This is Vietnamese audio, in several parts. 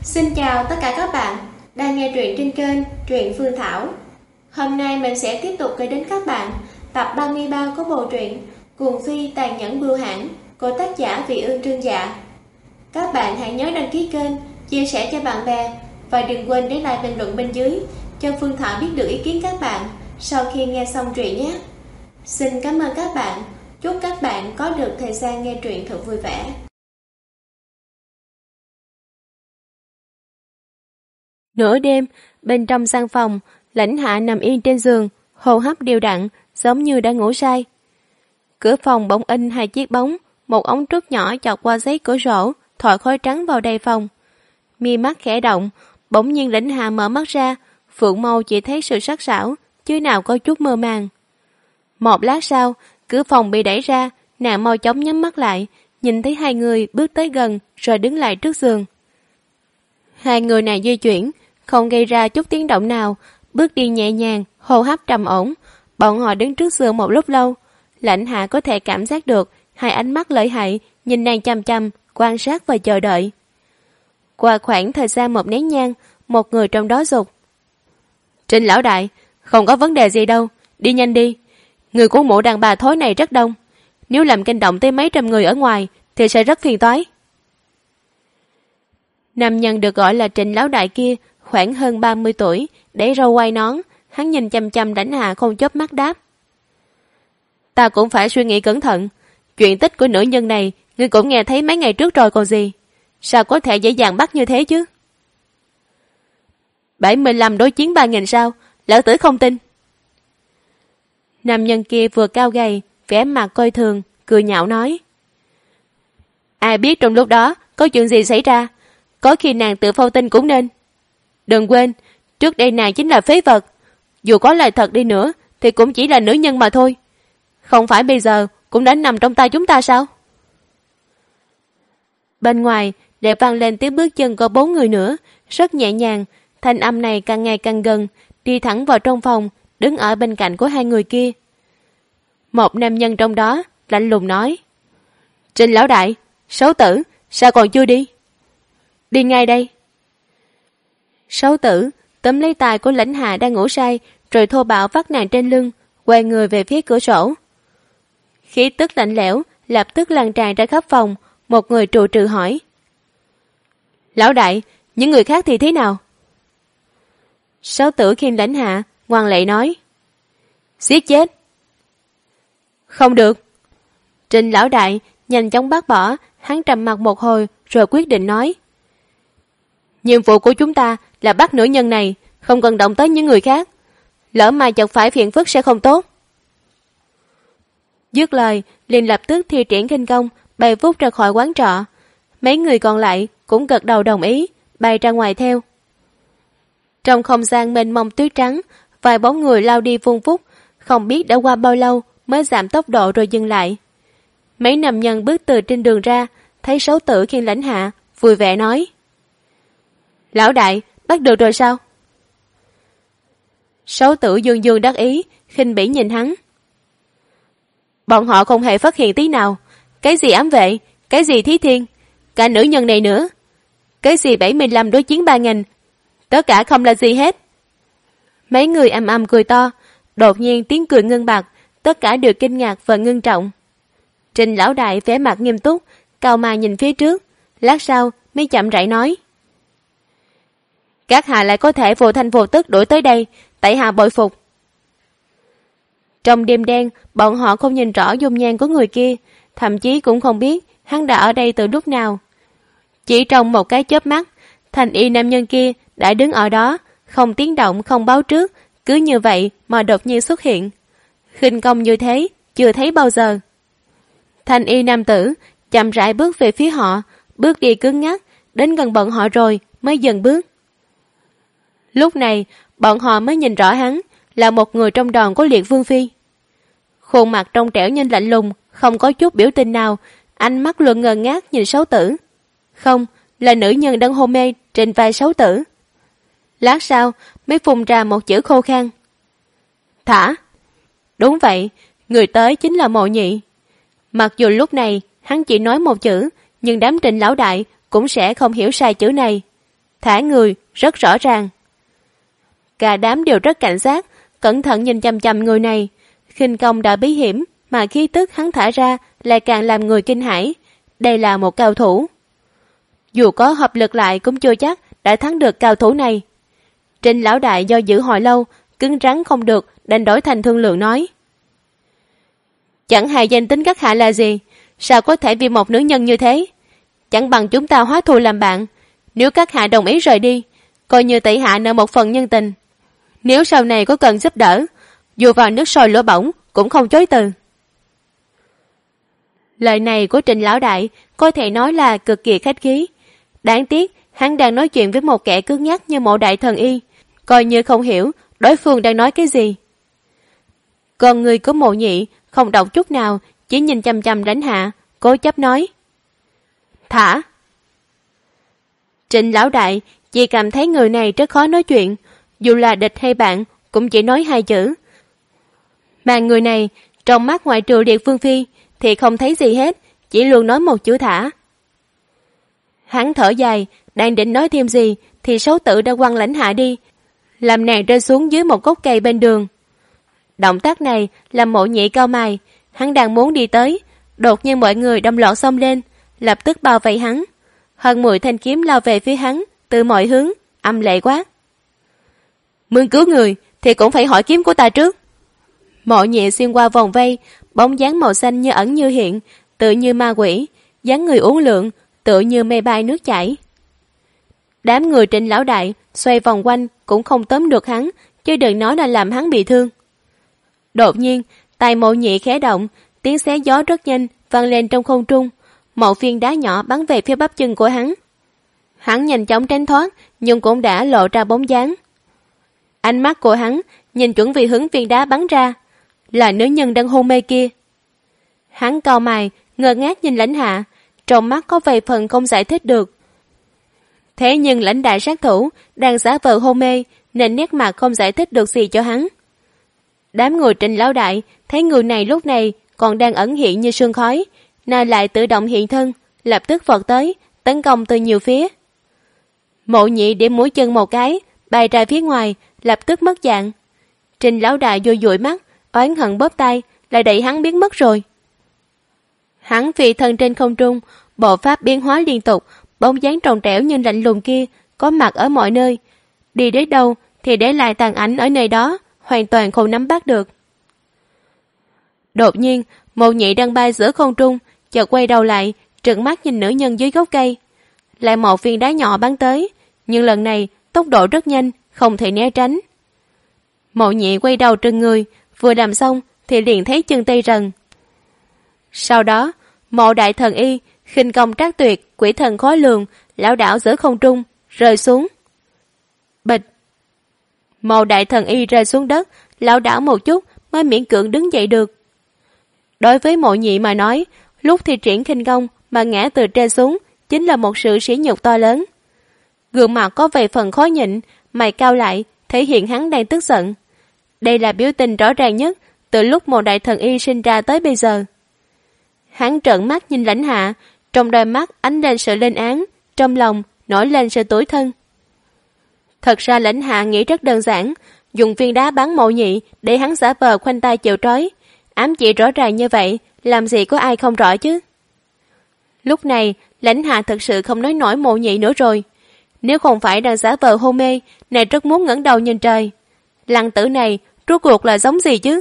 Xin chào tất cả các bạn đang nghe truyện trên kênh Truyện Phương Thảo. Hôm nay mình sẽ tiếp tục gửi đến các bạn tập 33 của bộ truyện Cuồng Phi Tàn Nhẫn Bưu Hãn của tác giả Vị Ương Trương Dạ. Các bạn hãy nhớ đăng ký kênh, chia sẻ cho bạn bè và đừng quên để lại bình luận bên dưới cho Phương Thảo biết được ý kiến các bạn sau khi nghe xong truyện nhé. Xin cảm ơn các bạn. Chúc các bạn có được thời gian nghe truyện thật vui vẻ. Nửa đêm, bên trong gian phòng, Lãnh Hạ nằm yên trên giường, hô hấp đều đặn, giống như đã ngủ say. Cửa phòng bỗng in hai chiếc bóng, một ống trúc nhỏ chọc qua giấy cửa sổ, thổi khói trắng vào đầy phòng. Mi mắt khẽ động, bỗng nhiên Lãnh Hạ mở mắt ra, phượng mâu chỉ thấy sự sắc sảo, chứ nào có chút mơ màng. Một lát sau, cửa phòng bị đẩy ra, nàng mau chóng nhắm mắt lại, nhìn thấy hai người bước tới gần rồi đứng lại trước giường. Hai người này di chuyển, không gây ra chút tiếng động nào, bước đi nhẹ nhàng, hô hấp trầm ổn. Bọn họ đứng trước giường một lúc lâu, Lãnh Hạ có thể cảm giác được hai ánh mắt lợi hại nhìn nàng chăm chăm, quan sát và chờ đợi. Qua khoảng thời gian một nén nhang, một người trong đó dục: "Trình lão đại, không có vấn đề gì đâu, đi nhanh đi. Người của mụ đàn bà thối này rất đông, nếu làm kinh động tới mấy trăm người ở ngoài thì sẽ rất phiền toái." Nam nhân được gọi là Trịnh lão đại kia khoảng hơn 30 tuổi, để râu quai nón, hắn nhìn chăm chăm Lãnh Hạ không chớp mắt đáp: "Ta cũng phải suy nghĩ cẩn thận, chuyện tích của nữ nhân này ngươi cũng nghe thấy mấy ngày trước rồi còn gì, sao có thể dễ dàng bắt như thế chứ?" 75 đối chiến 3.000 sao, lão tử không tin. Nam nhân kia vừa cao gầy, vẻ mặt coi thường, cười nhạo nói: "Ai biết trong lúc đó có chuyện gì xảy ra, có khi nàng tự phao tin cũng nên. Đừng quên, trước đây nàng chính là phế vật, dù có lời thật đi nữa thì cũng chỉ là nữ nhân mà thôi. Không phải bây giờ cũng đã nằm trong tay chúng ta sao?" Bên ngoài lại vang lên tiếng bước chân của 4 người nữa, rất nhẹ nhàng. Thanh âm này càng ngày càng gần, đi thẳng vào trong phòng, đứng ở bên cạnh của hai người kia. Một nam nhân trong đó lạnh lùng nói: "Trình lão đại, Sáu tử, sao còn chưa đi?" "Đi ngay đây." Sáu tử túm lấy tay của Lãnh Hạ đang ngủ say, rồi thô bạo vắt nàng trên lưng, quay người về phía cửa sổ. Khí tức lạnh lẽo lập tức lan tràn ra khắp phòng. Một người trụ trừ hỏi: "Lão đại, những người khác thì thế nào?" Sáu tử khiêm Lãnh Hạ, ngoan lệ nói: "Giết chết." "Không được." Trình lão đại nhanh chóng bác bỏ. Hắn trầm mặt một hồi rồi quyết định nói: "Nhiệm vụ của chúng ta là bắt nữ nhân này, không cần động tới những người khác, lỡ mà chợt phải phiền phức sẽ không tốt." Dứt lời liền lập tức thi triển khinh công, bay vút ra khỏi quán trọ. Mấy người còn lại cũng gật đầu đồng ý, bay ra ngoài theo. Trong không gian mênh mông tuyết trắng, vài bóng người lao đi vun vút, không biết đã qua bao lâu mới giảm tốc độ rồi dừng lại. Mấy nam nhân bước từ trên đường ra, thấy Sáu tử khiêng Lãnh Hạ, vui vẻ nói: "Lão đại, bắt được rồi sao?" Sáu tử dương dương đắc ý, khinh bỉ nhìn hắn: "Bọn họ không hề phát hiện tí nào. Cái gì ám vệ, cái gì thí thiên, cả nữ nhân này nữa. Cái gì 75 đối chiến 3.000, tất cả không là gì hết." Mấy người ầm ầm cười to. Đột nhiên tiếng cười ngưng bặt, tất cả đều kinh ngạc và ngưng trọng. Trình lão đại vẻ mặt nghiêm túc, cau mày nhìn phía trước, lát sau mới chậm rãi nói: "Các hạ lại có thể vô thanh vô tức đuổi tới đây, tại hạ bội phục." Trong đêm đen, bọn họ không nhìn rõ dung nhan của người kia, thậm chí cũng không biết hắn đã ở đây từ lúc nào. Chỉ trong một cái chớp mắt, thành y nam nhân kia đã đứng ở đó, không tiếng động, không báo trước, cứ như vậy mà đột nhiên xuất hiện. Khinh công như thế chưa thấy bao giờ. Thanh y nam tử chậm rãi bước về phía họ, bước đi cứng ngắc, đến gần bọn họ rồi mới dừng bước. Lúc này bọn họ mới nhìn rõ hắn là một người trong đoàn của Liệt Vương Phi. Khuôn mặt trong trẻo nhưng lạnh lùng, không có chút biểu tình nào, ánh mắt luôn ngơ ngác nhìn Sáu tử. Không, là nữ nhân đang hôn mê trên vai Sáu tử. Lát sau mới phun ra một chữ khô khan: "Thả." Đúng vậy, người tới chính là Mộ Nhị. Mặc dù lúc này hắn chỉ nói một chữ, nhưng đám Trịnh lão đại cũng sẽ không hiểu sai chữ này. thả người rất rõ ràng. Cả đám đều rất cảnh giác, cẩn thận nhìn chằm chằm người này. Khinh công đã bí hiểm, mà khí tức hắn thả ra lại càng làm người kinh hãi. Đây là một cao thủ. Dù có hợp lực lại cũng chưa chắc đã thắng được cao thủ này. Trịnh lão đại do dự hồi lâu, cứng rắn không được, đành đổi thành thương lượng nói. Chẳng hề danh tính các hạ là gì, sao có thể vì một nữ nhân như thế? Chẳng bằng chúng ta hóa thù làm bạn. Nếu các hạ đồng ý rời đi, coi như tỷ hạ nợ một phần nhân tình. Nếu sau này có cần giúp đỡ, dù vào nước sôi lửa bỏng cũng không chối từ. Lời này của Trịnh lão đại có thể nói là cực kỳ khách khí. Đáng tiếc hắn đang nói chuyện với một kẻ cứng nhắc như Mộ đại thần y, coi như không hiểu đối phương đang nói cái gì. Còn người của Mộ Nhị không động chút nào, chỉ nhìn chằm chằm Lãnh Hạ, cố chấp nói. Thả. Trịnh lão đại chỉ cảm thấy người này rất khó nói chuyện, dù là địch hay bạn cũng chỉ nói hai chữ. Mà người này trong mắt ngoại trừ Liệt Phương Phi thì không thấy gì hết, chỉ luôn nói một chữ thả. Hắn thở dài, đang định nói thêm gì thì Sấu Tử đã quăng Lãnh Hạ đi, làm nàng rơi xuống dưới một gốc cây bên đường. Động tác này làm Mộ Nhị cau mày, hắn đang muốn đi tới, đột nhiên mọi người đồng loạt xông lên, lập tức bao vây hắn. Hơn 10 thanh kiếm lao về phía hắn từ mọi hướng, âm lệ quát. Muốn cứu người thì cũng phải hỏi kiếm của ta trước. Mộ Nhị xuyên qua vòng vây, bóng dáng màu xanh như ẩn như hiện, tự như ma quỷ, dáng người uốn lượn, tự như mây bay nước chảy. Đám người Trịnh lão đại xoay vòng quanh cũng không tóm được hắn, chứ đừng nói là làm hắn bị thương. Đột nhiên, tay Mộ Nhị khẽ động, tiếng xé gió rất nhanh vang lên trong không trung, một viên đá nhỏ bắn về phía bắp chân của hắn. Hắn nhanh chóng tránh thoát, nhưng cũng đã lộ ra bóng dáng. Ánh mắt của hắn nhìn chuẩn vị hướng viên đá bắn ra, là nữ nhân đang hôn mê kia. Hắn cau mày, ngơ ngác nhìn Lãnh Hạ, trong mắt có vài phần không giải thích được. Thế nhưng Lãnh đại sát thủ đang giả vờ hôn mê, nên nét mặt không giải thích được gì cho hắn. Đám người Trịnh lão đại thấy người này lúc này còn đang ẩn hiện như sương khói, nay lại tự động hiện thân, lập tức vọt tới, tấn công từ nhiều phía. Mộ Nhị điểm mũi chân một cái, bay ra phía ngoài, lập tức mất dạng. Trịnh lão đại vô dụi mắt, oán hận bóp tay, lại đẩy hắn biến mất rồi. Hắn phi thân trên không trung, bộ pháp biến hóa liên tục, bóng dáng tròn trẻo nhưng lạnh lùng kia có mặt ở mọi nơi. Đi đến đâu thì để lại tàn ảnh ở nơi đó, hoàn toàn không nắm bắt được. Đột nhiên, Mộ Nhị đang bay giữa không trung, chợt quay đầu lại, trợn mắt nhìn nữ nhân dưới gốc cây. Lại một viên đá nhỏ bắn tới, nhưng lần này tốc độ rất nhanh, không thể né tránh. Mộ Nhị quay đầu trừng người, vừa làm xong thì liền thấy chân tê rần. Sau đó, Mộ đại thần y khinh công trác tuyệt, quỷ thần khó lường, lão đảo giữa không trung, rơi xuống. Bịch. Mộ đại thần y rơi xuống đất, lão đảo một chút mới miễn cưỡng đứng dậy được. Đối với Mộ Nhị mà nói, lúc thi triển khinh công mà ngã từ trên xuống chính là một sự sỉ nhục to lớn. Gương mặt có vài phần khó nhịn, mày cau lại, thể hiện hắn đang tức giận. Đây là biểu tình rõ ràng nhất từ lúc Mộ đại thần y sinh ra tới bây giờ. Hắn trợn mắt nhìn Lãnh Hạ, trong đôi mắt ánh lên sự lên án, trong lòng nổi lên sự tủi thân. Thật ra Lãnh Hạ nghĩ rất đơn giản, dùng viên đá bắn Mộ Nhị để hắn giả vờ khoanh tay chịu trói, ám chỉ rõ ràng như vậy, làm gì có ai không rõ chứ. Lúc này, Lãnh Hạ thật sự không nói nổi Mộ Nhị nữa rồi. Nếu không phải đang giả vờ hôn mê, nàng rất muốn ngẩng đầu nhìn trời. Lăng tử này rốt cuộc là giống gì chứ?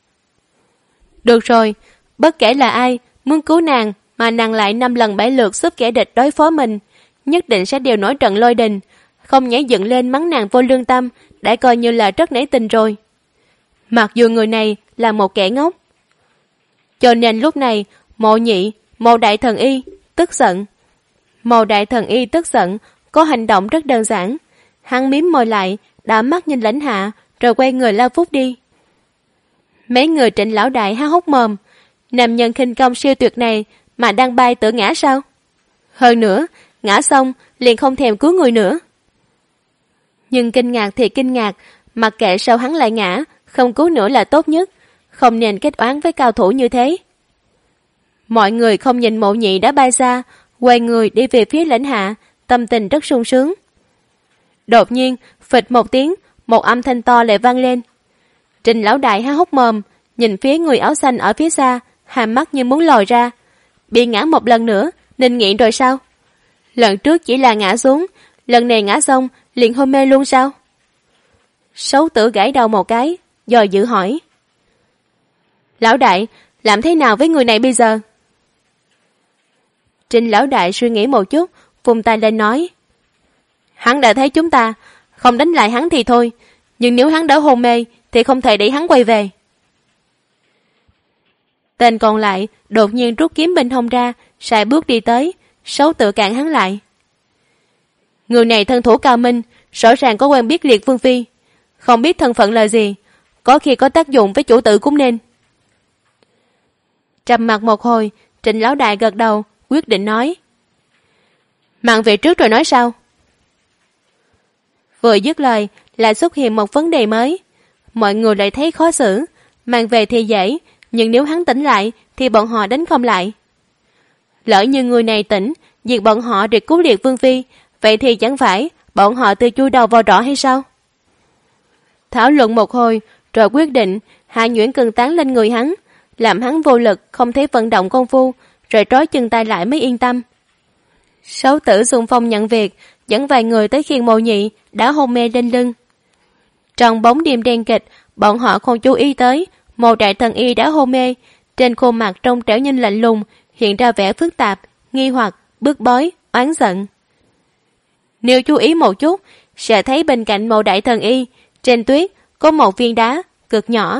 Được rồi, bất kể là ai muốn cứu nàng mà nàng lại 5 lần 7 lượt giúp kẻ địch đối phó mình, nhất định sẽ đều nổi trận lôi đình, không nhảy dựng lên mắng nàng vô lương tâm, đã coi như là rất nể tình rồi. Mặc dù người này là một kẻ ngốc. Cho nên lúc này, Mộ Nhị, Mộ đại thần y tức giận. Mộ đại thần y tức giận, có hành động rất đơn giản. Hắn mím môi lại, đảo mắt nhìn Lãnh Hạ, rồi quay người lao vút đi. Mấy người Trịnh lão đại há hốc mồm, nam nhân khinh công siêu tuyệt này mà đang bay tự ngã sao? Hơn nữa, ngã xong liền không thèm cứu người nữa. Nhưng kinh ngạc thì kinh ngạc, mặc kệ sao hắn lại ngã, không cứu nữa là tốt nhất, không nên kết oán với cao thủ như thế. Mọi người không nhìn Mộ Nhị đã bay xa, quay người đi về phía Lãnh Hạ, tâm tình rất sung sướng. Đột nhiên, phịch một tiếng, một âm thanh to lại vang lên. Trình lão đại há hốc mồm, nhìn phía người áo xanh ở phía xa, hàm mắt như muốn lòi ra. Bị ngã một lần nữa, nên nghiện rồi sao? Lần trước chỉ là ngã xuống, lần này ngã xong, liền hôn mê luôn sao? Sấu Tử gãi đầu một cái, dò dự hỏi. Lão đại, làm thế nào với người này bây giờ? Trình lão đại suy nghĩ một chút, vung tay lên nói. Hắn đã thấy chúng ta, không đánh lại hắn thì thôi, nhưng nếu hắn đã hôn mê thì không thể để hắn quay về. Tên còn lại đột nhiên rút kiếm bên hông ra, sải bước đi tới, Sấu Tử cản hắn lại. Người này thân thủ cao minh, rõ ràng có quen biết Liệt Vương phi, không biết thân phận là gì, có khi có tác dụng với chủ tử cũng nên. Trầm mặt một hồi, Trình lão đại gật đầu, quyết định nói. Mạn về trước rồi nói sao? Vừa dứt lời, lại xuất hiện một vấn đề mới. Mọi người lại thấy khó xử, mang về thì dễ, nhưng nếu hắn tỉnh lại thì bọn họ đánh không lại. Lỡ như người này tỉnh, diệt bọn họ để cứu Liệt Vương phi, vậy thì chẳng phải bọn họ tự chui đầu vào rõ hay sao? Thảo luận một hồi, rồi quyết định hạ nhuyễn cừng tán lên người hắn, làm hắn vô lực không thể vận động công phu, rồi trói chân tay lại mới yên tâm. Sấu Tử xung phong nhận việc, dẫn vài người tới khiêng Mộ Nhị đã hôn mê lên lưng. Trong bóng đêm đen kịch, bọn họ không chú ý tới một đại thần y đã hôn mê, trên khuôn mặt trong trẻo nhìn lạnh lùng hiện ra vẻ phức tạp, nghi hoặc, bức bối, oán giận. Nếu chú ý một chút, sẽ thấy bên cạnh mộ đại thần y, trên tuyết có một viên đá cực nhỏ.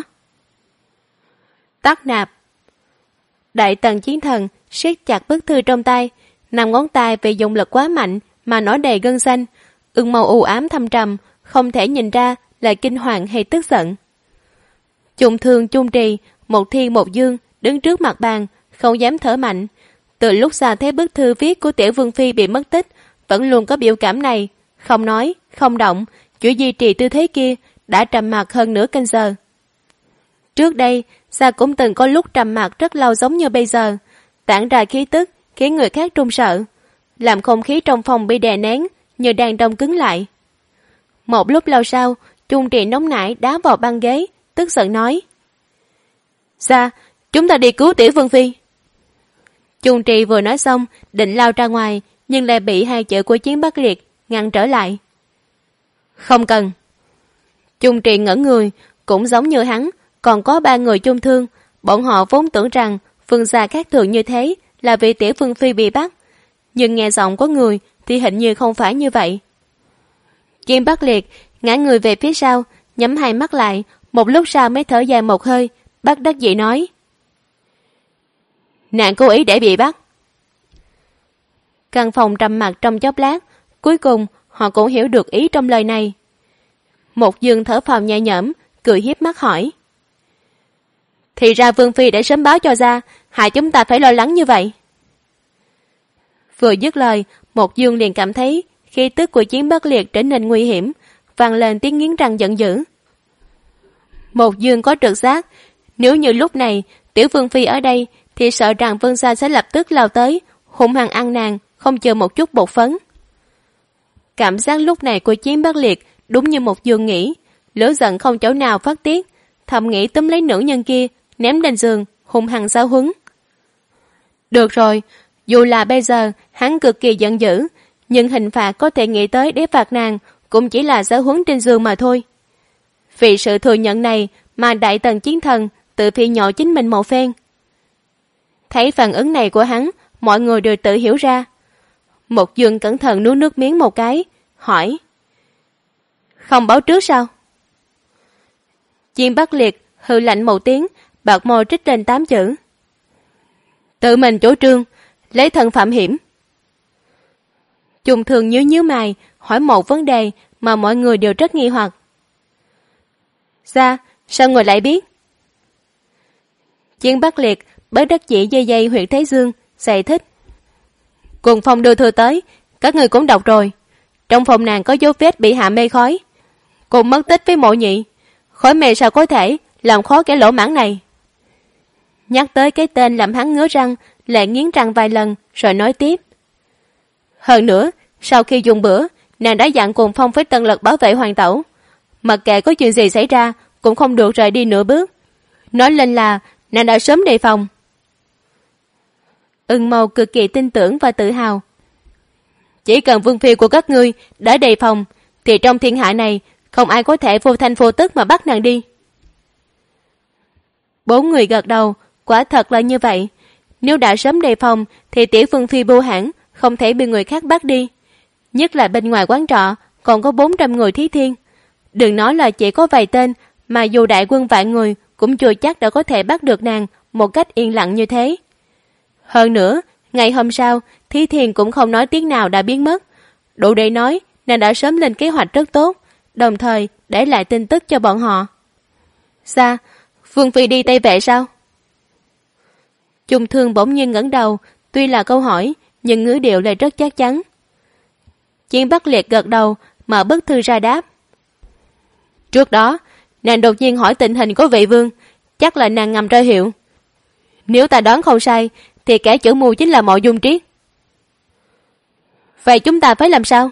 Tắc nạp. Đại tần chiến thần siết chặt bức thư trong tay, 5 ngón tay vì dùng lực quá mạnh mà nó đầy gân xanh, ửng màu u ám thâm trầm, không thể nhìn ra là kinh hoàng hay tức giận. Trung Thương, Trung Trì, một thiên một dương đứng trước mặt bàn, không dám thở mạnh. Từ lúc xa thấy bức thư viết của Tiểu Vương phi bị mất tích, vẫn luôn có biểu cảm này, không nói, không động, chỉ duy trì tư thế kia, đã trầm mặc hơn nửa canh giờ. Trước đây, Sa cũng từng có lúc trầm mặc rất lâu giống như bây giờ, tản ra khí tức khiến người khác run sợ, làm không khí trong phòng bị đè nén như đang đông cứng lại. Một lúc lâu sau, Trung Trì nóng nảy đá vào băng ghế, tức giận nói. Sa, chúng ta đi cứu Tiểu Vương phi. Trung Trì vừa nói xong, định lao ra ngoài, nhưng lại bị hai chữ của Chiến Bắc Liệt ngăn trở lại. Không cần. Trung Trì ngẩn người, cũng giống như hắn, còn có 3 người chung thương, bọn họ vốn tưởng rằng phương xa khác thường như thế là vì Tiểu Vương phi bị bắt, nhưng nghe giọng có người thì hình như không phải như vậy. Chiến Bắc Liệt ngã người về phía sau, nhắm hai mắt lại, một lúc sau mới thở dài một hơi, bất đắc dĩ nói. Nàng cố ý để bị bắt. Căn phòng trầm mặc trong chốc lát, cuối cùng họ cũng hiểu được ý trong lời này. Một dương thở phào nhẹ nhõm, cười hiếp mắt hỏi. Thì ra Vương phi đã sớm báo cho ra, hại chúng ta phải lo lắng như vậy. Vừa dứt lời, một dương liền cảm thấy khí tức của Chiến Bắc Liệt trở nên nguy hiểm, vang lên tiếng nghiến răng giận dữ. Một dương có trực giác, nếu như lúc này Tiểu Vương phi ở đây thì sợ rằng Vương gia sẽ lập tức lao tới, hung hăng ăn nàng, không chờ một chút bột phấn. Cảm giác lúc này của Chiến Bắc Liệt đúng như một dương nghĩ, lửa giận không chỗ nào phát tiết, thầm nghĩ túm lấy nữ nhân kia, ném lên giường, hung hăng giáo huấn. Được rồi, dù là bây giờ hắn cực kỳ giận dữ, nhưng hình phạt có thể nghĩ tới để phạt nàng cũng chỉ là giáo huấn trên giường mà thôi. Vì sự thừa nhận này mà đại tần chiến thần tự phi nhọ chính mình một phen. Thấy phản ứng này của hắn, mọi người đều tự hiểu ra. Một dương cẩn thận nuốt nước miếng một cái, hỏi. Không báo trước sao? Chiến Bắc Liệt hừ lạnh một tiếng, bạc môi trích lên 8 chữ. Tự mình chủ trương, lấy thân phạm hiểm. Trung Thường nhíu mày, hỏi một vấn đề mà mọi người đều rất nghi hoặc. Sao người lại biết? Chiến Bắc Liệt bất đắc dĩ dây huyệt Thái Dương, giải thích. Cùng phòng đưa thư tới, các người cũng đọc rồi. Trong phòng nàng có dấu vết bị hạ mê khói, cùng mất tích với Mộ Nhị. Khói mê sao có thể làm khó kẻ lỗ mãng này? Nhắc tới cái tên làm hắn ngứa răng, lại nghiến răng vài lần rồi nói tiếp. Hơn nữa, sau khi dùng bữa nàng đã dặn Cuồng Phong với tận lực bảo vệ hoàng tẩu. Mặc kệ có chuyện gì xảy ra, cũng không được rời đi nửa bước. Nói lên là nàng đã sớm đề phòng. Ưng Mâu cực kỳ tin tưởng và tự hào. Chỉ cần vương phi của các ngươi đã đề phòng, thì trong thiên hạ này không ai có thể vô thanh vô tức mà bắt nàng đi. 4 người gật đầu, quả thật là như vậy. Nếu đã sớm đề phòng thì tiểu vương phi vô hãn không thể bị người khác bắt đi. Nhất là bên ngoài quán trọ còn có 400 người Thí Thiên. Đừng nói là chỉ có vài tên, mà dù đại quân vạn người cũng chưa chắc đã có thể bắt được nàng một cách yên lặng như thế. Hơn nữa, ngày hôm sau, Thí Thiên cũng không nói tiếng nào đã biến mất. Đủ để nói nàng đã sớm lên kế hoạch rất tốt, đồng thời để lại tin tức cho bọn họ. Sao? Vương phi đi Tây Vệ sao? Chung Thương bỗng nhiên ngẩng đầu, tuy là câu hỏi, nhưng ngữ điệu lại rất chắc chắn. Chiến Bắc Liệt gật đầu, mở bức thư ra đáp. Trước đó, nàng đột nhiên hỏi tình hình của vị vương, chắc là nàng ngầm ra hiệu. Nếu ta đoán không sai, thì kẻ chủ mưu chính là Mộ Dung Triết. Vậy chúng ta phải làm sao?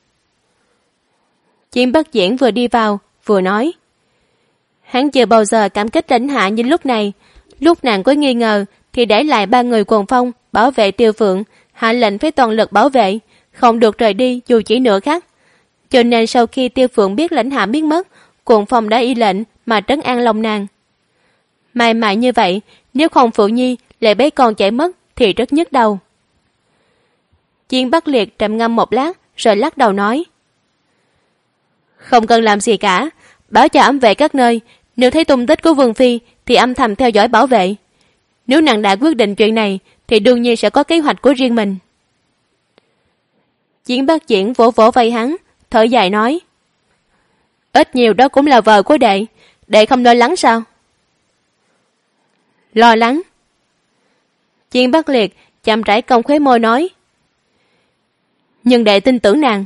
Chiến Bắc Diễn vừa đi vào, vừa nói. Hắn chưa bao giờ cảm kích Lãnh Hạ như lúc này. Lúc nàng có nghi ngờ, thì để lại 3 người Cuồng Phong bảo vệ Tiêu Phượng, hạ lệnh với toàn lực bảo vệ, không được rời đi dù chỉ nửa khắc. Cho nên sau khi Tiêu Phượng biết Lãnh Hạ biến mất, Cuồng Phong đã y lệnh mà trấn an lòng nàng. May mắn như vậy, nếu không Phượng Nhi lại bế con chạy mất thì rất nhức đầu. Chiến Bắc Liệt trầm ngâm một lát rồi lắc đầu nói. Không cần làm gì cả, báo cho ám vệ các nơi, nếu thấy tung tích của Vương phi thì âm thầm theo dõi bảo vệ. Nếu nàng đã quyết định chuyện này thì đương nhiên sẽ có kế hoạch của riêng mình. Chiến Bắc Diễn vỗ vỗ vai hắn, thở dài nói. Ít nhiều đó cũng là vợ của đệ không lo lắng sao? Lo lắng? Chiến Bắc Liệt chậm rãi cong khóe môi nói. Nhưng đệ tin tưởng nàng.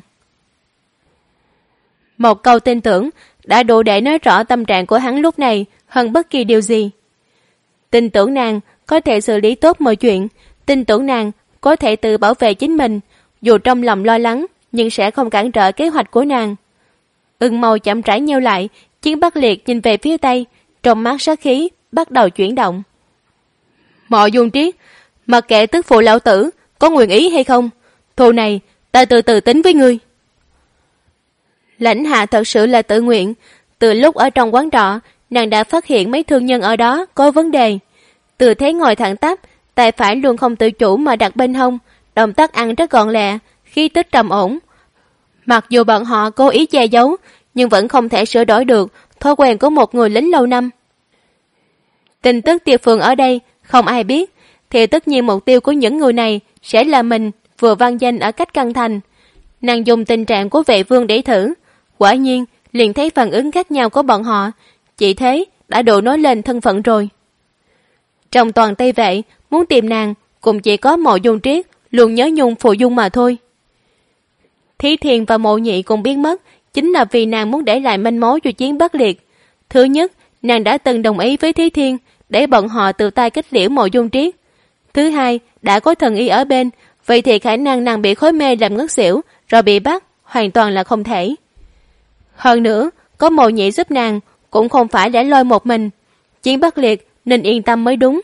Một câu tin tưởng đã đủ để nói rõ tâm trạng của hắn lúc này hơn bất kỳ điều gì. Tin tưởng nàng có thể xử lý tốt mọi chuyện, tin tưởng nàng có thể tự bảo vệ chính mình, dù trong lòng lo lắng nhưng sẽ không cản trở kế hoạch của nàng. Ưng Mâu chậm rãi nheo lại, Chiến Bắc Liệt nhìn về phía Tây, trong mắt sát khí bắt đầu chuyển động. Mộ Dung Triết, mặc kệ tức phụ lão tử có nguyện ý hay không, thù này ta từ từ tính với ngươi. Lãnh Hạ thật sự là tự nguyện. Từ lúc ở trong quán trọ, nàng đã phát hiện mấy thương nhân ở đó có vấn đề. Từ thế ngồi thẳng tắp, tay phải luôn không tự chủ mà đặt bên hông, động tác ăn rất gọn lẹ, khí tức trầm ổn. Mặc dù bọn họ cố ý che giấu, nhưng vẫn không thể sửa đổi được thói quen của một người lính lâu năm. Tin tức Tiêu Phượng ở đây không ai biết, thì tất nhiên mục tiêu của những người này sẽ là mình vừa vang danh ở cách Căng Thành. Nàng dùng tình trạng của vệ vương để thử, quả nhiên liền thấy phản ứng khác nhau của bọn họ, chỉ thế đã đủ nói lên thân phận rồi. Trong toàn Tây Vệ, muốn tìm nàng cũng chỉ có Mộ Dung Triết luôn nhớ nhung phụ dung mà thôi. Thí Thiên và Mộ Nhị cùng biến mất chính là vì nàng muốn để lại manh mối cho Chiến Bắc Liệt. Thứ nhất, nàng đã từng đồng ý với Thí Thiên để bọn họ tự tay kết liễu Mộ Dung Triết. Thứ hai, đã có thần y ở bên, vậy thì khả năng nàng bị khối mê làm ngất xỉu rồi bị bắt hoàn toàn là không thể. Hơn nữa, có Mộ Nhị giúp nàng cũng không phải để lôi một mình. Chiến Bắc Liệt nên yên tâm mới đúng.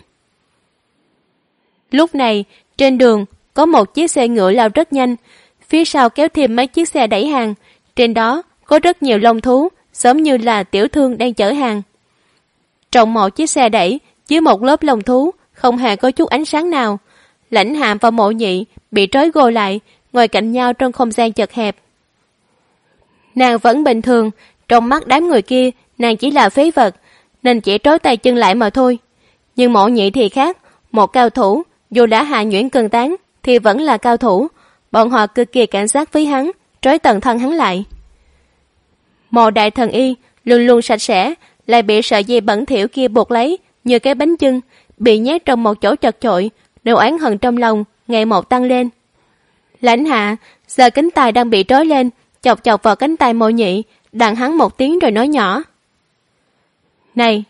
Lúc này, trên đường có một chiếc xe ngựa lao rất nhanh, phía sau kéo thêm mấy chiếc xe đẩy hàng, trên đó có rất nhiều lông thú, giống như là tiểu thương đang chở hàng. Trong một chiếc xe đẩy, dưới một lớp lông thú, không hề có chút ánh sáng nào. Lãnh Hạm và Mộ Nhị bị trói gô lại, ngồi cạnh nhau trong không gian chật hẹp. Nàng vẫn bình thường, trong mắt đám người kia, nàng chỉ là phế vật, nên chỉ trói tay chân lại mà thôi. Nhưng Mộ Nhị thì khác, một cao thủ, dù đã hạ nhuyễn cân tán, thì vẫn là cao thủ. Bọn họ cực kỳ cảnh giác với hắn, trói tận thân hắn lại. Mộ đại thần y luôn luôn sạch sẽ, lại bị sợi dây bẩn thỉu kia buộc lấy như cái bánh chưng, bị nhét trong một chỗ chật chội, nỗi oán hận trong lòng ngày một tăng lên. Lãnh Hạ giờ cánh tay đang bị trói lên, chọc chọc vào cánh tay Mộ Nhị, đặng hắn một tiếng rồi nói nhỏ. Này!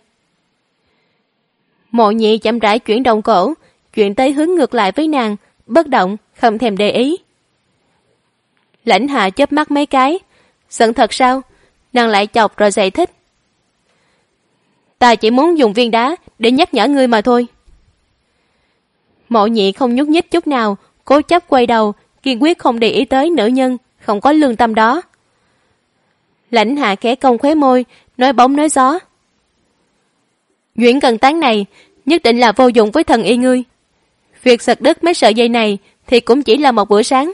Mộ Nhị chậm rãi chuyển động cổ, chuyển tới hướng ngược lại với nàng, bất động, không thèm để ý. Lãnh Hạ chớp mắt mấy cái. Giận thật sao? Nàng lại chọc rồi giải thích. Ta chỉ muốn dùng viên đá để nhắc nhở ngươi mà thôi. Mộ Nhị không nhúc nhích chút nào, cố chấp quay đầu, kiên quyết không để ý tới nữ nhân không có lương tâm đó. Lãnh Hạ khẽ cong khóe môi, nói bóng nói gió. Nhuyễn Cần Tán này nhất định là vô dụng với thần y ngươi. Việc giật đứt mấy sợi dây này thì cũng chỉ là một bữa sáng.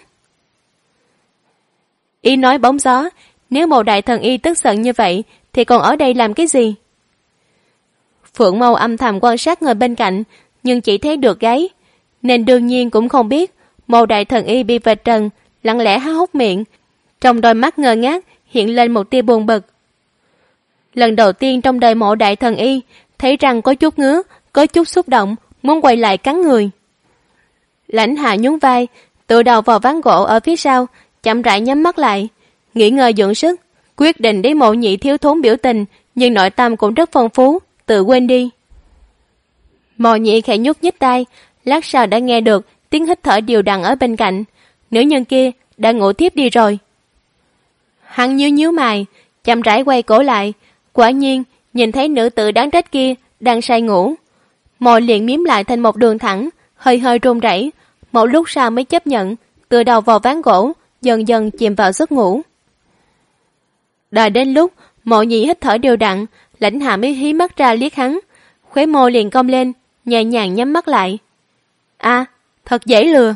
Y nói bóng gió, nếu Mộ đại thần y tức giận như vậy thì còn ở đây làm cái gì? Phượng Mâu âm thầm quan sát người bên cạnh, nhưng chỉ thấy được gáy, nên đương nhiên cũng không biết Mộ đại thần y bị vạch trần, lặng lẽ há hốc miệng, trong đôi mắt ngơ ngác hiện lên một tia buồn bực. Lần đầu tiên trong đời Mộ đại thần y thấy răng có chút ngứa, có chút xúc động, muốn quay lại cắn người. Lãnh Hạ nhún vai, tựa đầu vào ván gỗ ở phía sau, chậm rãi nhắm mắt lại, nghỉ ngơi dưỡng sức, quyết định để Mộ Nhị thiếu thốn biểu tình, nhưng nội tâm cũng rất phong phú, tự quên đi. Mộ Nhị khẽ nhúc nhích tai, lát sau đã nghe được tiếng hít thở đều đặn ở bên cạnh. Nữ nhân kia đã ngủ thiếp đi rồi. Hắn nhíu mày, chậm rãi quay cổ lại, quả nhiên nhìn thấy nữ tử đáng trách kia đang say ngủ. Môi liền miếm lại thành một đường thẳng, hơi hơi run rẩy, một lúc sau mới chấp nhận, tựa đầu vào ván gỗ, dần dần chìm vào giấc ngủ. Đợi đến lúc Mộ Nhị hít thở đều đặn, Lãnh Hạ mới hí mắt ra liếc hắn, khóe môi liền cong lên, nhẹ nhàng nhắm mắt lại. À, thật dễ lừa.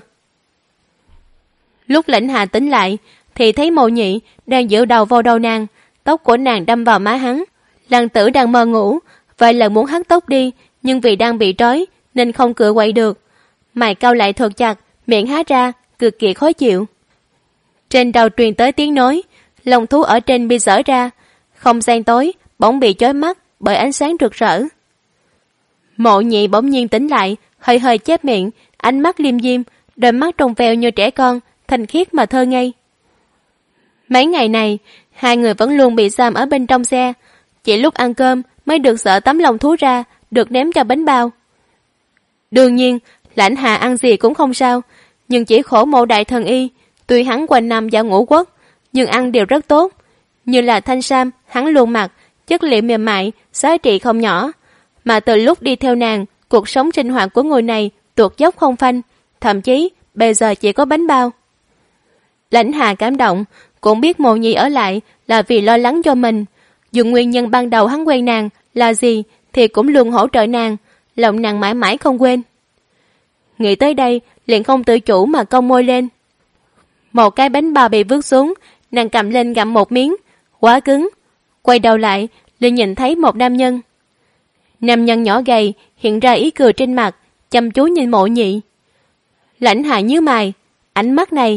Lúc Lãnh Hạ tỉnh lại thì thấy Mộ Nhị đang dựa đầu vào đầu nàng, tóc của nàng đâm vào má hắn. Lăng Tử đang mơ ngủ, vài lần muốn hất tóc đi, nhưng vì đang bị trói nên không cựa quậy được. Mày cau lại thật chặt, miệng há ra, cực kỳ khó chịu. Trên đầu truyền tới tiếng nói, lông thú ở trên bị giở ra, không gian tối bỗng bị chói mắt bởi ánh sáng rực rỡ. Mộ Nhị bỗng nhiên tỉnh lại, hơi hơi chép miệng, ánh mắt liêm diêm, đôi mắt trong veo như trẻ con, thanh khiết mà thơ ngây. Mấy ngày này, hai người vẫn luôn bị giam ở bên trong xe, chỉ lúc ăn cơm mới được dỡ tấm lông thú ra, được ném cho bánh bao. Đương nhiên, Lãnh Hạ ăn gì cũng không sao, nhưng chỉ khổ Mộ đại thần y, tuy hắn quanh năm dạo ngũ quốc, nhưng ăn đều rất tốt, như là thanh sam hắn luôn mặc, chất liệu mềm mại, giá trị không nhỏ, mà từ lúc đi theo nàng, cuộc sống sinh hoạt của người này tuột dốc không phanh, thậm chí bây giờ chỉ có bánh bao. Lãnh Hạ cảm động, cũng biết Mộ Nhị ở lại là vì lo lắng cho mình, dù nguyên nhân ban đầu hắn quen nàng là gì thì cũng luôn hỗ trợ nàng, lòng nàng mãi mãi không quên. Nghĩ tới đây liền không tự chủ mà cong môi lên. Một cái bánh bao bị vứt xuống, nàng cầm lên gặm một miếng, quá cứng. Quay đầu lại liền nhìn thấy một nam nhân. Nam nhân nhỏ gầy hiện ra ý cười trên mặt, chăm chú nhìn Mộ Nhị. Lãnh Hạ nhíu mày, ánh mắt này.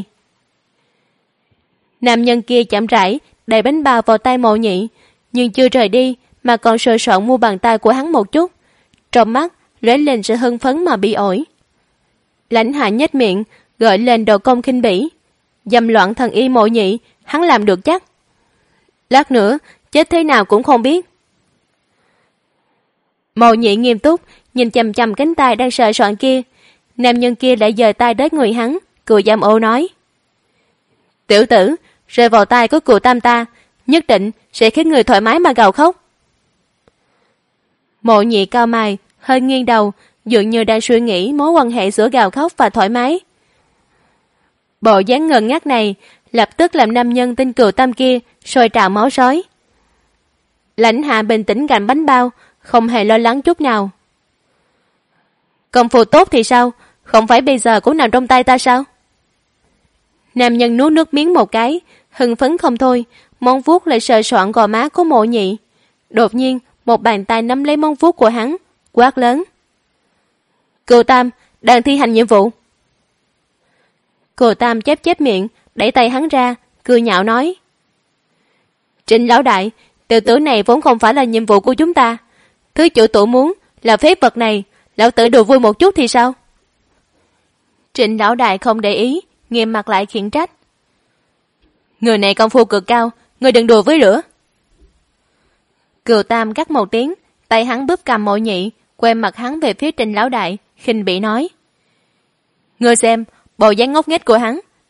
Nam nhân kia chậm rãi đẩy bánh bao vào tay Mộ Nhị, nhưng chưa rời đi mà còn sờ soạng mu bàn tay của hắn một chút, trong mắt lóe lên sự hưng phấn mà bị ổi. Lãnh Hạ nhếch miệng, gợi lên độ công khinh bỉ. Dâm loạn thần y Mộ Nhị, hắn làm được chắc. Lát nữa chết thế nào cũng không biết. Mộ Nhị nghiêm túc nhìn chằm chằm cánh tay đang sờ soạng kia. Nam nhân kia lại dời tay đến người hắn, cười giam ô nói: Tiểu tử, rơi vào tay của Cừu Tam ta, nhất định sẽ khiến người thoải mái mà gào khóc. Mộ Nhị cao mày, hơi nghiêng đầu, dường như đang suy nghĩ mối quan hệ giữa gào khóc và thoải mái. Bộ dáng ngần ngác này lập tức làm nam nhân tên Cừu Tam kia sôi trào máu sói. Lãnh Hạ bình tĩnh gặm bánh bao, không hề lo lắng chút nào. Công phu tốt thì sao? Không phải bây giờ cũng nằm trong tay ta sao? Nam nhân nuốt nước miếng một cái, hưng phấn không thôi, móng vuốt lại sờ soạng gò má của Mộ Nhị. Đột nhiên, một bàn tay nắm lấy móng vuốt của hắn, quát lớn: Cừu Tam, đang thi hành nhiệm vụ. Cừu Tam chép miệng, đẩy tay hắn ra, cười nhạo nói: Trịnh lão đại, tiểu tử này vốn không phải là nhiệm vụ của chúng ta. Thứ chủ tủ muốn là phế vật này, lão tử đùa vui một chút thì sao? Trịnh lão đại không để ý, nghiêm mặt lại khiển trách: Người này công phu cực cao, người đừng đùa với lửa. Cừu Tam gắt một tiếng, tay hắn bóp cầm Mộ Nhị, quay mặt hắn về phía Trịnh lão đại, khinh bỉ nói: Ngươi xem, bộ dáng ngốc nghếch của hắn,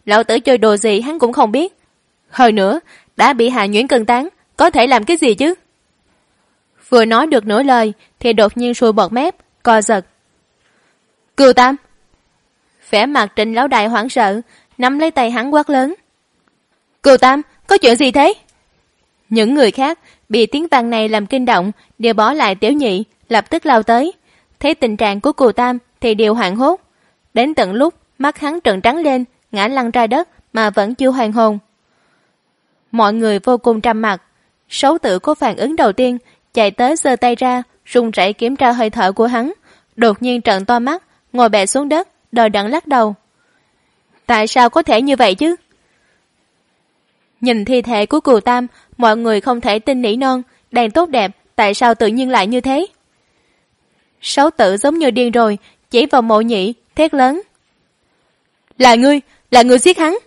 Lão tử chơi đồ gì hắn cũng không biết. Hơn nữa, đã bị Hạ Nhuyễn cân tán, có thể làm cái gì chứ? Vừa nói được nửa lời thì đột nhiên sùi bọt mép, co giật. Cừu Tam! Vẻ mặt Trịnh lão đại hoảng sợ, nắm lấy tay hắn quát lớn. Cừu Tam, có chuyện gì thế? Những người khác bị tiếng vang này làm kinh động, đều bỏ lại Tiểu Nhị, lập tức lao tới. Thấy tình trạng của Cừu Tam thì đều hoảng hốt. Đến tận lúc mắt hắn trợn trắng lên, ngã lăn ra đất mà vẫn chưa hoàn hồn. Mọi người vô cùng trầm mặc. Sấu Tử có phản ứng đầu tiên, chạy tới giơ tay ra, run rẩy kiểm tra hơi thở của hắn, đột nhiên trợn to mắt, ngồi bệt xuống đất, đờ đẫn lắc đầu. Tại sao có thể như vậy chứ? Nhìn thi thể của Cừu Tam, mọi người không thể tin nỉ non, đang tốt đẹp, tại sao tự nhiên lại như thế? Sấu Tử giống như điên rồi, chỉ vào Mộ Nhị, thét lớn. Là ngươi giết hắn.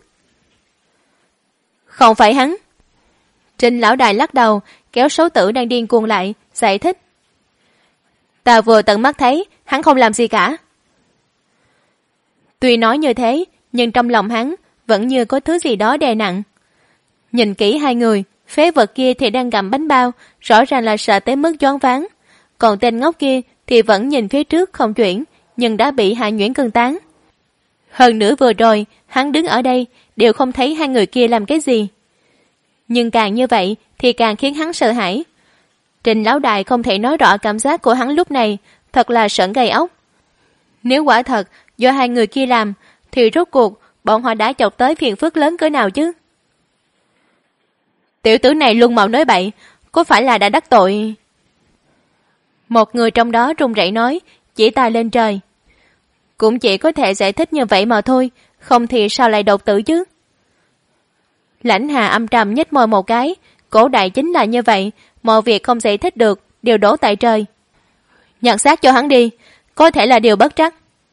Không phải hắn. Trịnh lão đại lắc đầu, kéo Sấu Tử đang điên cuồng lại, giải thích. Ta vừa tận mắt thấy, hắn không làm gì cả. Tuy nói như thế, nhưng trong lòng hắn vẫn như có thứ gì đó đè nặng. Nhìn kỹ hai người, phế vật kia thì đang gặm bánh bao, rõ ràng là sợ tới mức choáng váng. Còn tên ngốc kia thì vẫn nhìn phía trước không chuyển, nhưng đã bị Hạ Nhuyễn cân tán. Hơn nữa vừa rồi, hắn đứng ở đây, đều không thấy hai người kia làm cái gì. Nhưng càng như vậy thì càng khiến hắn sợ hãi. Trịnh lão đại không thể nói rõ cảm giác của hắn lúc này, thật là sởn gai ốc. Nếu quả thật do hai người kia làm, thì rốt cuộc bọn họ đã chọc tới phiền phức lớn cỡ nào chứ? Tiểu tử này luôn mạo nói bậy, có phải là đã đắc tội? Một người trong đó run rẩy nói, chỉ tay lên trời. Cũng chỉ có thể giải thích như vậy mà thôi, không thì sao lại đột tử chứ? Lãnh Hà âm trầm nhếch môi một cái, cổ đại chính là như vậy, mọi việc không giải thích được, đều đổ tại trời. Nhặt xác cho hắn đi, có thể là điều bất trắc.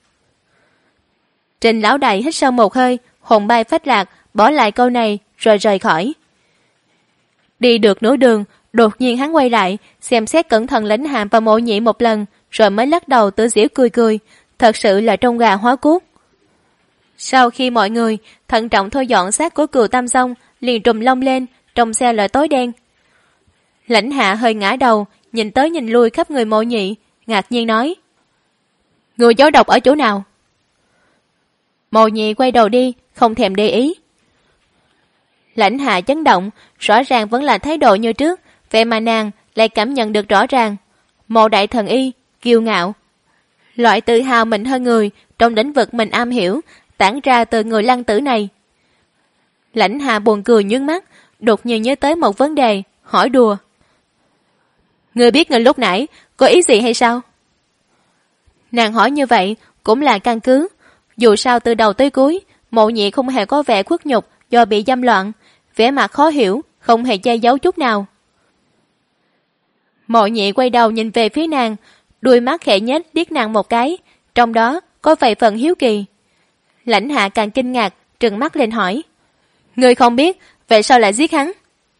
Trình lão đại hít sâu một hơi, hồn bay phách lạc, bỏ lại câu này rồi rời khỏi. Đi được nửa đường, đột nhiên hắn quay lại, xem xét cẩn thận Lãnh Hà và Mộ Nhị một lần, rồi mới lắc đầu tự giễu cười cười, thật sự là trông gà hóa cuốc. Sau khi mọi người thận trọng thôi dọn xác của Cừu Tam xong, liền trùm lông lên, trong xe lại tối đen. Lãnh Hạ hơi ngã đầu, nhìn tới nhìn lui khắp người Mộ Nhị, ngạc nhiên nói. Người giấu độc ở chỗ nào? Mộ Nhị quay đầu đi, không thèm để ý. Lãnh Hạ chấn động, rõ ràng vẫn là thái độ như trước, vậy mà nàng lại cảm nhận được rõ ràng. Mộ đại thần y, kiêu ngạo. Loại tự hào mình hơn người, trong lĩnh vực mình am hiểu, tản ra từ người lăng tử này. Lãnh Hạ buồn cười nhướng mắt, đột nhiên nhớ tới một vấn đề, hỏi đùa. Ngươi biết người lúc nãy có ý gì hay sao? Nàng hỏi như vậy cũng là căn cứ. Dù sao từ đầu tới cuối, Mộ Nhị không hề có vẻ khuất nhục do bị dâm loạn, vẻ mặt khó hiểu, không hề che giấu chút nào. Mộ Nhị quay đầu nhìn về phía nàng, đuôi mắt khẽ nhếch liếc nàng một cái, trong đó có vài phần hiếu kỳ. Lãnh Hạ càng kinh ngạc, trừng mắt lên hỏi. Ngươi không biết, vậy sao lại giết hắn?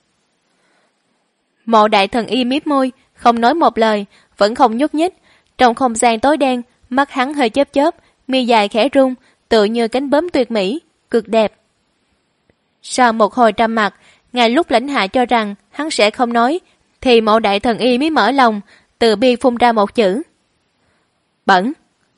Mộ đại thần y miếp môi, không nói một lời, vẫn không nhúc nhích. Trong không gian tối đen, mắt hắn hơi chớp chớp, mi dài khẽ rung, tựa như cánh bướm tuyệt mỹ, cực đẹp. Sau một hồi trầm mặc, ngay lúc Lãnh Hạ cho rằng hắn sẽ không nói, thì Mộ đại thần y mới mở lòng, từ bi phun ra một chữ. Bẩn.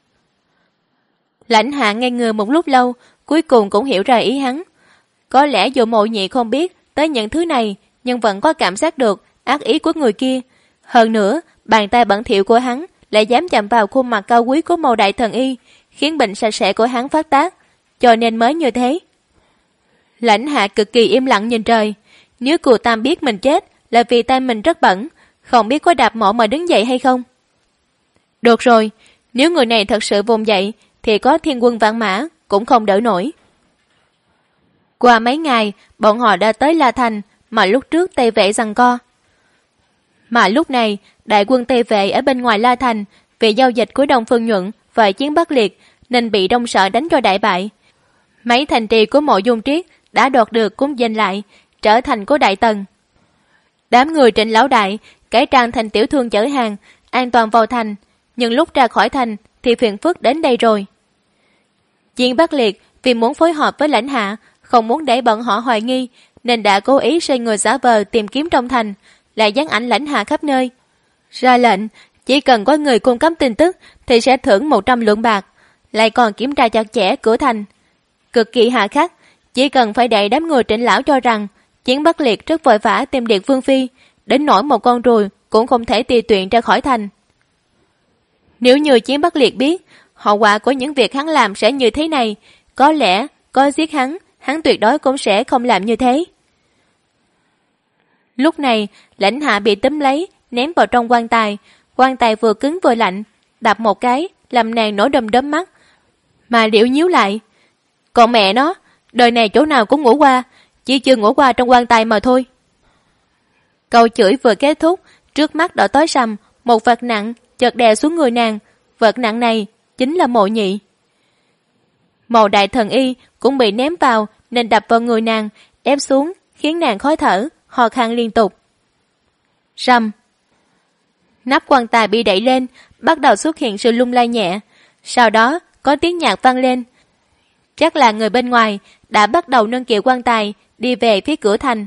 Lãnh Hạ ngây người một lúc lâu, cuối cùng cũng hiểu ra ý hắn. Có lẽ dù Mộ Nhị không biết tới những thứ này, nhưng vẫn có cảm giác được ác ý của người kia. Hơn nữa, bàn tay bẩn thỉu của hắn lại dám chạm vào khuôn mặt cao quý của Mộ đại thần y, khiến bệnh sạch sẽ của hắn phát tác, cho nên mới như thế. Lãnh Hạ cực kỳ im lặng nhìn trời. Nếu Cừu Tam biết mình chết là vì tay mình rất bẩn, không biết có đạp mộ mà đứng dậy hay không. Được rồi, nếu người này thật sự vùng dậy thì có thiên quân vạn mã cũng không đỡ nổi. Qua mấy ngày, bọn họ đã tới La Thành, mà lúc trước Tây Vệ giằng co. Mà lúc này, đại quân Tây Vệ ở bên ngoài La Thành, vì giao dịch của Đông Phương Nhuận và chiến Bắc Liệt, nên bị Đông Sở đánh cho đại bại. Mấy thành trì của Mộ Dung Triết đã đoạt được cũng giành lại, trở thành của Đại Tần. Đám người Trịnh lão đại cải trang thành tiểu thương chở hàng, an toàn vào thành, nhưng lúc ra khỏi thành thì phiền phức đến đây rồi. Chiến Bắc Liệt Vì muốn phối hợp với lãnh hạ, không muốn để bọn họ hoài nghi, nên đã cố ý sai người giả vờ tìm kiếm trong thành, lại dán ảnh lãnh hạ khắp nơi. Ra lệnh, chỉ cần có người cung cấp tin tức thì sẽ thưởng 100 lượng bạc, lại còn kiểm tra chặt chẽ cửa thành. Cực kỳ hà khắc, chỉ cần phải đẩy đám người Trịnh lão cho rằng Chiến Bắc Liệt rất vội vã tìm Điệt Vương Phi, đến nỗi một con ruồi cũng không thể tùy tiện ra khỏi thành. Nếu như Chiến Bắc Liệt biết hậu quả của những việc hắn làm sẽ như thế này, có lẽ có giết hắn tuyệt đối cũng sẽ không làm như thế. Lúc này, lãnh hạ bị túm lấy, ném vào trong quan tài vừa cứng vừa lạnh, đập một cái, làm nàng nổi đom đóm mắt. Mà Liễu nhíu lại. Còn mẹ nó, đời này chỗ nào cũng ngủ qua, chỉ chưa ngủ qua trong quan tài mà thôi. Câu chửi vừa kết thúc, trước mắt đã tối sầm, một vật nặng chợt đè xuống người nàng. Vật nặng này chính là Mộ Nhị. Mộ đại thần y cũng bị ném vào nên đập vào người nàng, ép xuống, khiến nàng khó thở, ho khan liên tục. Rầm. Nắp quan tài bị đẩy lên, bắt đầu xuất hiện sự lung lay nhẹ. Sau đó có tiếng nhạc vang lên. Chắc là người bên ngoài đã bắt đầu nâng kiệu quan tài đi về phía cửa thành.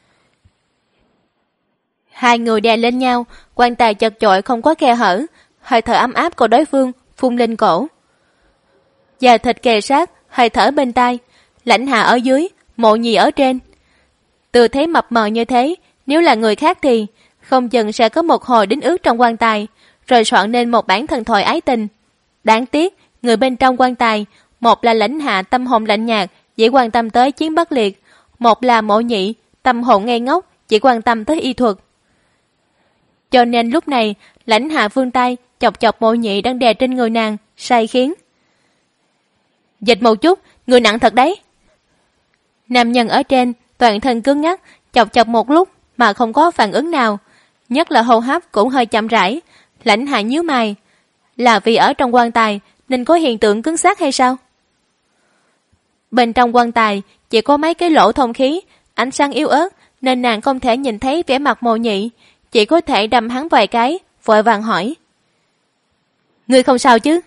Hai người đè lên nhau, quan tài chật chội không có khe hở, hơi thở ấm áp của đối phương phun lên cổ. Da thịt kề sát, hơi thở bên tai, lãnh hạ ở dưới, Mộ Nhị ở trên. Tư thế mập mờ như thế, nếu là người khác thì không chừng sẽ có một hồi đính ước trong quan tài, rồi soạn nên một bản thần thoại ái tình. Đáng tiếc, người bên trong quan tài, một là lãnh hạ tâm hồn lạnh nhạt, chỉ quan tâm tới Chiến Bắc Liệt, một là Mộ Nhị, tâm hồn ngây ngốc, chỉ quan tâm tới y thuật. Cho nên lúc này, lãnh hạ vươn tay, chọc chọc Mộ Nhị đang đè trên người nàng, sai khiến. Dịch một chút, người nặng thật đấy. Nam nhân ở trên, toàn thân cứng ngắc, chọc chọc một lúc mà không có phản ứng nào, nhất là hô hấp cũng hơi chậm rãi. Lãnh hạ nhíu mày, là vì ở trong quan tài nên có hiện tượng cứng xác hay sao? Bên trong quan tài chỉ có mấy cái lỗ thông khí, ánh sáng yếu ớt nên nàng không thể nhìn thấy vẻ mặt Mộ Nhị, chỉ có thể đâm hắn vài cái, vội vàng hỏi. Ngươi không sao chứ?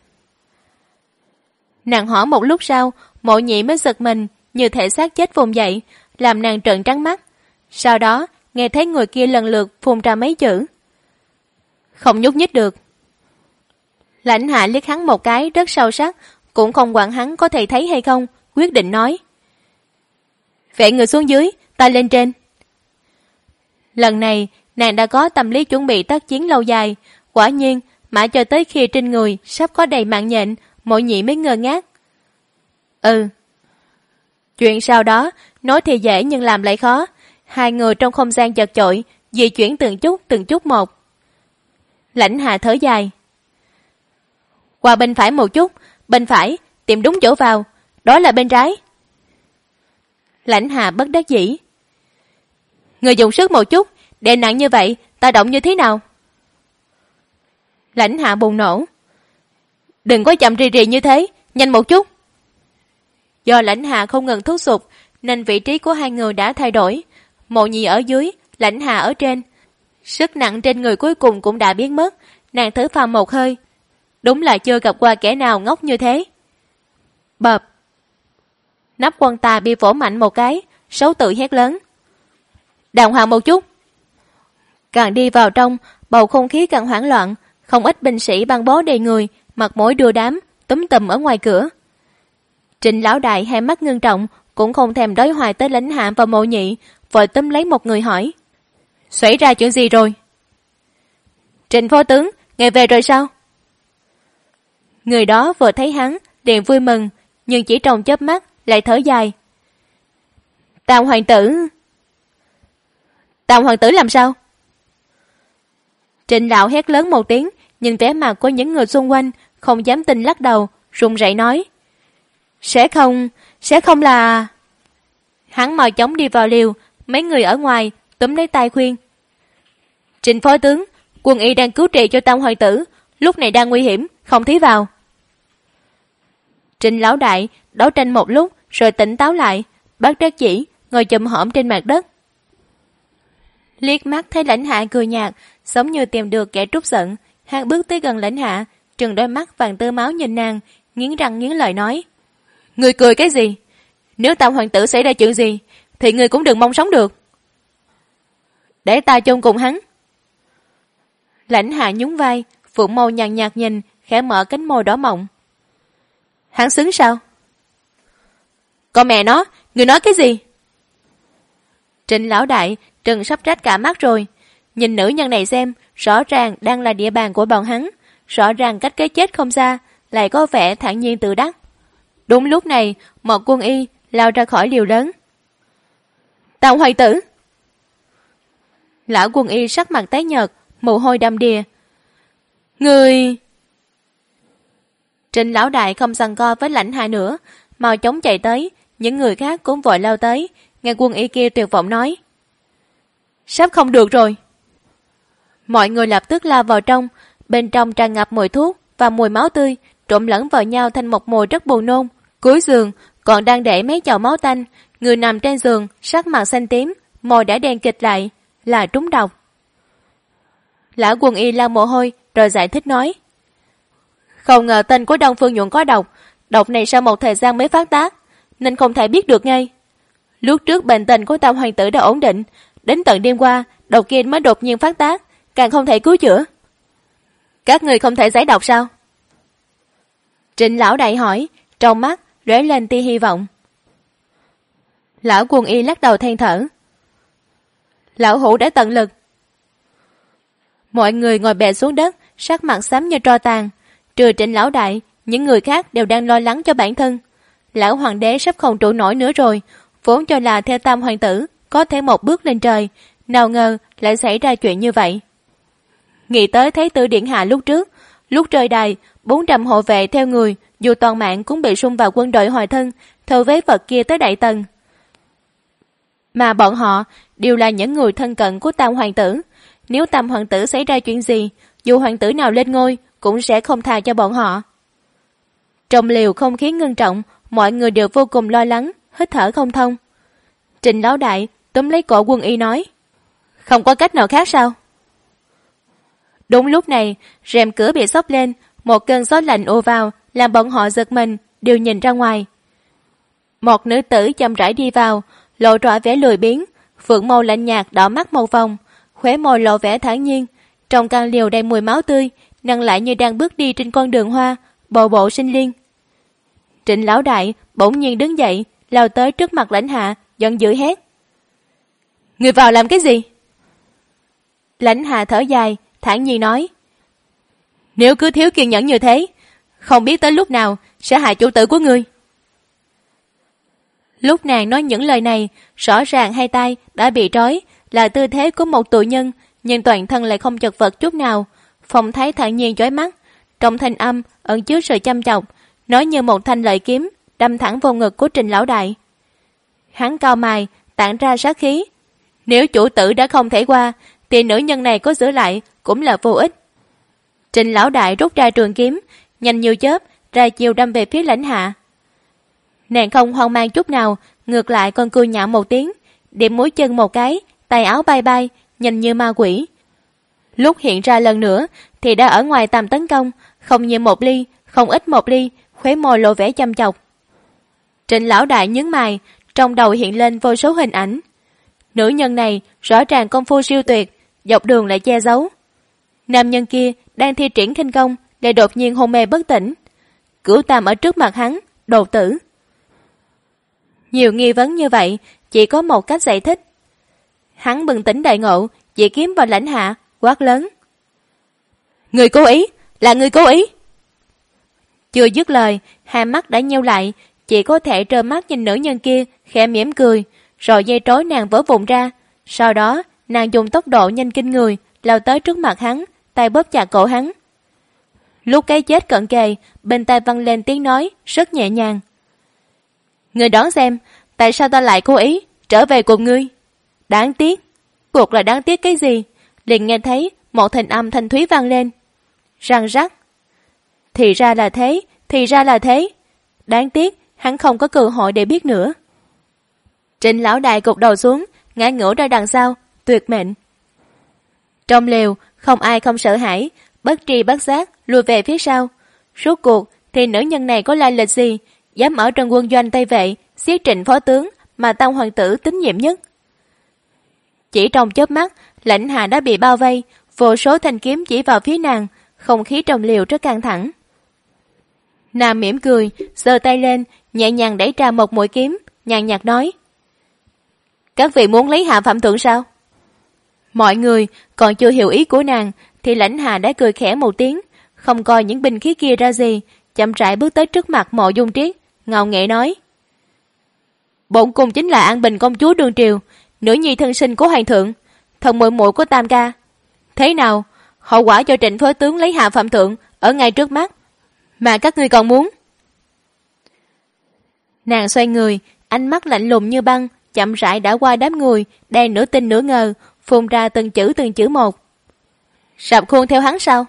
Nàng hỏi một lúc sau, Mộ Nhị mới giật mình, như thể xác chết vùng dậy, làm nàng trợn trắng mắt. Sau đó, nghe thấy người kia lần lượt phun ra mấy chữ. Không nhúc nhích được. Lãnh hạ liếc hắn một cái rất sâu sắc, cũng không quản hắn có thể thấy hay không, quyết định nói. Vẽ người xuống dưới, ta lên trên. Lần này, nàng đã có tâm lý chuẩn bị tác chiến lâu dài. Quả nhiên, mãi cho tới khi trên người sắp có đầy mạng nhện, Mộ Nhị mới ngơ ngác. Chuyện sau đó, nói thì dễ nhưng làm lại khó. Hai người trong không gian chật chội, di chuyển từng chút một. Lãnh hạ thở dài. Qua bên phải một chút, bên phải, tìm đúng chỗ vào, đó là bên trái. Lãnh hạ bất đắc dĩ. Người dùng sức một chút, đè nặng như vậy, ta động như thế nào? Lãnh hạ bùng nổ. Đừng có chậm rì rì như thế, nhanh một chút. Do lãnh hạ không ngừng thúc giục, nên vị trí của hai người đã thay đổi. Mộ Nhị ở dưới, lãnh hạ ở trên. Sức nặng trên người cuối cùng cũng đã biến mất, nàng thở phào một hơi. Đúng là chưa gặp qua kẻ nào ngốc như thế. Bập. Nắp quan tài bị vỗ mạnh một cái, Sấu Tự hét lớn. Đàng hoàng một chút. Càng đi vào trong, bầu không khí càng hoảng loạn, không ít binh sĩ băng bó đầy người, mặt mũi đưa đám, túm tùm ở ngoài cửa. Trịnh lão đại hai mắt ngưng trọng, cũng không thèm đối hoài tới lãnh hạ và Mộ Nhị, vội túm lấy một người hỏi. Xảy ra chuyện gì rồi? Trịnh phó tướng, ngài về rồi sao? Người đó vừa thấy hắn, liền vui mừng, nhưng chỉ trong chớp mắt, lại thở dài. Tam hoàng tử làm sao? Trịnh lão hét lớn một tiếng, nhìn vẻ mặt của những người xung quanh, không dám tin lắc đầu, run rẩy nói. Sẽ không là... Hắn mau chóng đi vào liều, mấy người ở ngoài túm lấy tay khuyên. Trịnh phó tướng, quân y đang cứu trị cho tam hoàng tử, lúc này đang nguy hiểm, không thí vào. Trịnh lão đại đấu tranh một lúc rồi tỉnh táo lại, bất đắc dĩ ngồi chùm hổm trên mặt đất. Liếc mắt thấy lãnh hạ cười nhạt, giống như tìm được kẻ trút giận, hắn bước tới gần lãnh hạ, trừng đôi mắt vàng tơ máu nhìn nàng, nghiến răng nghiến lợi nói. Ngươi cười cái gì? Nếu Tam hoàng tử xảy ra chuyện gì, thì ngươi cũng đừng mong sống được. Để ta chôn cùng hắn. Lãnh Hạ nhún vai, Phượng Mâu nhàn nhạt nhìn, khẽ mở cánh môi đỏ mọng. Hắn xứng sao? Con mẹ nó, ngươi nói cái gì? Trịnh lão đại trừng sắp rách cả mắt rồi. Nhìn nữ nhân này xem, rõ ràng đang là địa bàn của bọn hắn, rõ ràng cách cái chết không xa, lại có vẻ thản nhiên tự đắc. Đúng lúc này, một quân y lao ra khỏi liều lớn. Tam hoàng tử! Lão quân y sắc mặt tái nhợt, mồ hôi đầm đìa. Người... Trịnh lão đại không giằng co với Lãnh Hạ nữa, mau chóng chạy tới, những người khác cũng vội lao tới, nghe quân y kia tuyệt vọng nói. Sắp không được rồi. Mọi người lập tức lao vào trong, bên trong tràn ngập mùi thuốc và mùi máu tươi, trộn lẫn vào nhau thành một mùi rất buồn nôn. Cuối giường còn đang để mấy chậu máu tanh, người nằm trên giường sắc mặt xanh tím, môi đã đen kịt lại, là trúng độc. Lão quân y lau mồ hôi rồi giải thích nói. Không ngờ tên của Đông Phương Nhuận có độc, độc này sau một thời gian mới phát tác, nên không thể biết được ngay. Lúc trước bệnh tình của Tam hoàng tử đã ổn định, đến tận đêm qua độc kia mới đột nhiên phát tác, càng không thể cứu chữa. Các người không thể giải độc sao? Trịnh lão đại hỏi, trong mắt lóe lên tia hy vọng. Lão quân y lắc đầu than thở. Lão hữu đã tận lực. Mọi người ngồi bệt xuống đất, sắc mặt xám như tro tàn. Trừ Trịnh lão đại, những người khác đều đang lo lắng cho bản thân. Lão hoàng đế sắp không trụ nổi nữa rồi, vốn cho là theo Tam hoàng tử có thể một bước lên trời, nào ngờ lại xảy ra chuyện như vậy. Nghĩ tới Thái tử điện hạ lúc trước, lúc rơi đài, 400 hộ vệ theo người, dù toàn mạng cũng bị xung vào quân đội hồi thân, theo vế vật kia tới Đại Tần. Mà bọn họ đều là những người thân cận của Tam hoàng tử. Nếu Tam hoàng tử xảy ra chuyện gì, dù hoàng tử nào lên ngôi cũng sẽ không tha cho bọn họ. Trong liều không khí ngưng trọng, mọi người đều vô cùng lo lắng, hít thở không thông. Trịnh lão đại túm lấy cổ quân y nói. Không có cách nào khác sao? Đúng lúc này, rèm cửa bị xốc lên, một cơn gió lạnh ùa vào, làm bọn họ giật mình, đều nhìn ra ngoài. Một nữ tử chậm rãi đi vào, lộ rõ vẻ lười biếng, phượng mâu lạnh nhạt đỏ mắt một vòng, khóe môi lộ vẻ thản nhiên. Trong căn liều đầy mùi máu tươi, nàng lại như đang bước đi trên con đường hoa, bộ bộ sinh liên. Trịnh lão đại bỗng nhiên đứng dậy, lao tới trước mặt Lãnh Hạ, giận dữ hét. Người vào làm cái gì? Lãnh Hạ thở dài, thản nhiên nói. Nếu cứ thiếu kiên nhẫn như thế, không biết tới lúc nào sẽ hại chủ tử của ngươi. Lúc nàng nói những lời này, rõ ràng hai tay đã bị trói, là tư thế của một tù nhân, nhưng toàn thân lại không chật vật chút nào. Phong thái thản nhiên chói mắt, trong thanh âm ẩn chứa sự chăm chọc, nói như một thanh lợi kiếm đâm thẳng vào ngực của Trịnh lão đại. Hắn cau mày, tản ra sát khí. Nếu chủ tử đã không thể qua, thì nữ nhân này có giữ lại cũng là vô ích. Trịnh lão đại rút ra trường kiếm, nhanh như chớp ra chiều đâm về phía Lãnh Hạ. Nàng không hoang mang chút nào, ngược lại còn cười nhạo một tiếng, điểm mũi chân một cái, tay áo bay bay, nhanh như ma quỷ. Lúc hiện ra lần nữa thì đã ở ngoài tầm tấn công, không như một ly, không ít một ly, khóe môi lộ vẻ chăm chọc. Trịnh lão đại nhướng mày, trong đầu hiện lên vô số hình ảnh. Nữ nhân này rõ ràng công phu siêu tuyệt, dọc đường lại che giấu. Nam nhân kia đang thi triển khinh công, lại đột nhiên hôn mê bất tỉnh. Cửu Tam ở trước mặt hắn, đột tử. Nhiều nghi vấn như vậy, chỉ có một cách giải thích. Hắn bừng tỉnh đại ngộ, chỉ kiếm vào Lãnh Hạ, quát lớn. Người cố ý, là người cố ý. Chưa dứt lời, hai mắt đã nheo lại, chỉ có thể trơ mắt nhìn nữ nhân kia, khẽ mỉm cười, rồi dây trói nàng vỡ vụn ra. Sau đó, nàng dùng tốc độ nhanh kinh người, lao tới trước mặt hắn, tay bóp chặt cổ hắn. Lúc cái chết cận kề, bên tai văng lên tiếng nói, rất nhẹ nhàng. Người đoán xem, tại sao ta lại cố ý trở về cùng ngươi? Đáng tiếc. Cuộc là đáng tiếc cái gì? Liền nghe thấy một thanh âm thanh thúy vang lên. Răng rắc. Thì ra là thế, thì ra là thế. Đáng tiếc, hắn không có cơ hội để biết nữa. Trịnh lão đại gục đầu xuống, ngã ngửa ra đằng sau, tuyệt mệnh. Trong lều, không ai không sợ hãi, bất tri bất giác lùi về phía sau. Rốt cuộc thì nữ nhân này có lai lịch gì, dám ở trong quân doanh Tây Vệ xiết Trịnh phó tướng mà Tam hoàng tử tín nhiệm nhất. Chỉ trong chớp mắt, Lãnh Hạ đã bị bao vây, vô số thanh kiếm chỉ vào phía nàng, không khí trong liều rất căng thẳng. Nàng mỉm cười, giơ tay lên, nhẹ nhàng đẩy ra một mũi kiếm, nhàn nhạt nói: các vị muốn lấy Hạ Phạm Thượng sao? Mọi người còn chưa hiểu ý của nàng thì Lãnh Hạ đã cười khẽ một tiếng, không coi những binh khí kia ra gì, chậm rãi bước tới trước mặt Mộ Dung Triết, ngạo nghễ nói: bổn cung chính là An Bình công chúa đương triều, nữ nhi thân sinh của hoàng thượng, thần muội muội của Tam ca. Thế nào, hậu quả cho Trịnh phó tướng lấy Hạ Phạm Thượng ở ngay trước mắt, mà các ngươi còn muốn? Nàng xoay người, ánh mắt lạnh lùng như băng, chậm rãi đã qua đám người đang nửa tin nửa ngờ, phun ra từng chữ một. Sập khuôn theo hắn sao?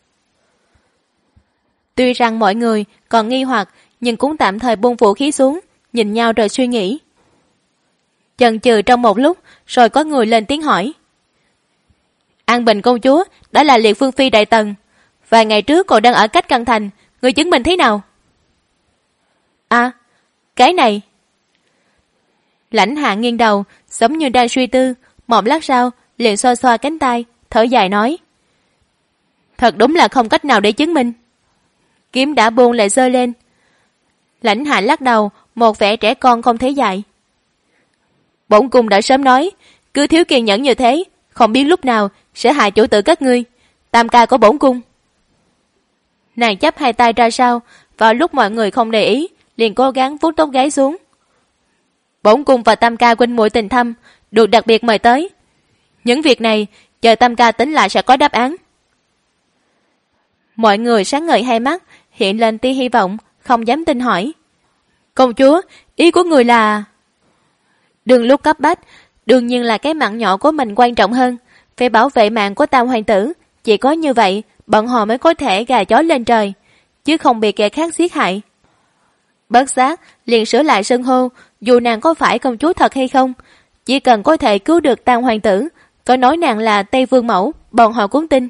Tuy rằng mọi người còn nghi hoặc, nhưng cũng tạm thời buông vũ khí xuống, nhìn nhau rồi suy nghĩ. Chần chừ trong một lúc, rồi có người lên tiếng hỏi: An Bình công chúa đã là Liệt Phương Phi đại tần, vài ngày trước còn đang ở cách Căng Thành, người chứng minh thế nào? À, cái này. Lãnh Hạ nghiêng đầu, giống như đang suy tư, một lát sau liền xoa xoa cánh tay, thở dài nói: thật đúng là không cách nào để chứng minh. Kiếm đã buông lại giơ lên. Lãnh Hạ lắc đầu, một vẻ trẻ con không thể dạy. Bổn cung đã sớm nói, cứ thiếu kiên nhẫn như thế, không biết lúc nào sẽ hại chủ tử các ngươi, Tam ca của bổn cung. Nàng chắp hai tay ra sau, vào lúc mọi người không để ý, liền cố gắng vuốt tóc gáy xuống. Bổn cung và Tam ca huynh muội tình thâm, được đặc biệt mời tới. Những việc này, chờ Tam ca tính lại sẽ có đáp án. Mọi người sáng ngời hai mắt, hiện lên tia hy vọng, không dám tin hỏi: công chúa, ý của người là... Đừng lúc cấp bách, đương nhiên là cái mạng nhỏ của mình quan trọng hơn, phải bảo vệ mạng của Tam hoàng tử, chỉ có như vậy bọn họ mới có thể gà chó lên trời, chứ không bị kẻ khác giết hại. Bất giác liền sửa lại xưng hô, dù nàng có phải công chúa thật hay không, chỉ cần có thể cứu được Tam hoàng tử, có nói nàng là Tây Vương mẫu, bọn họ cũng tin.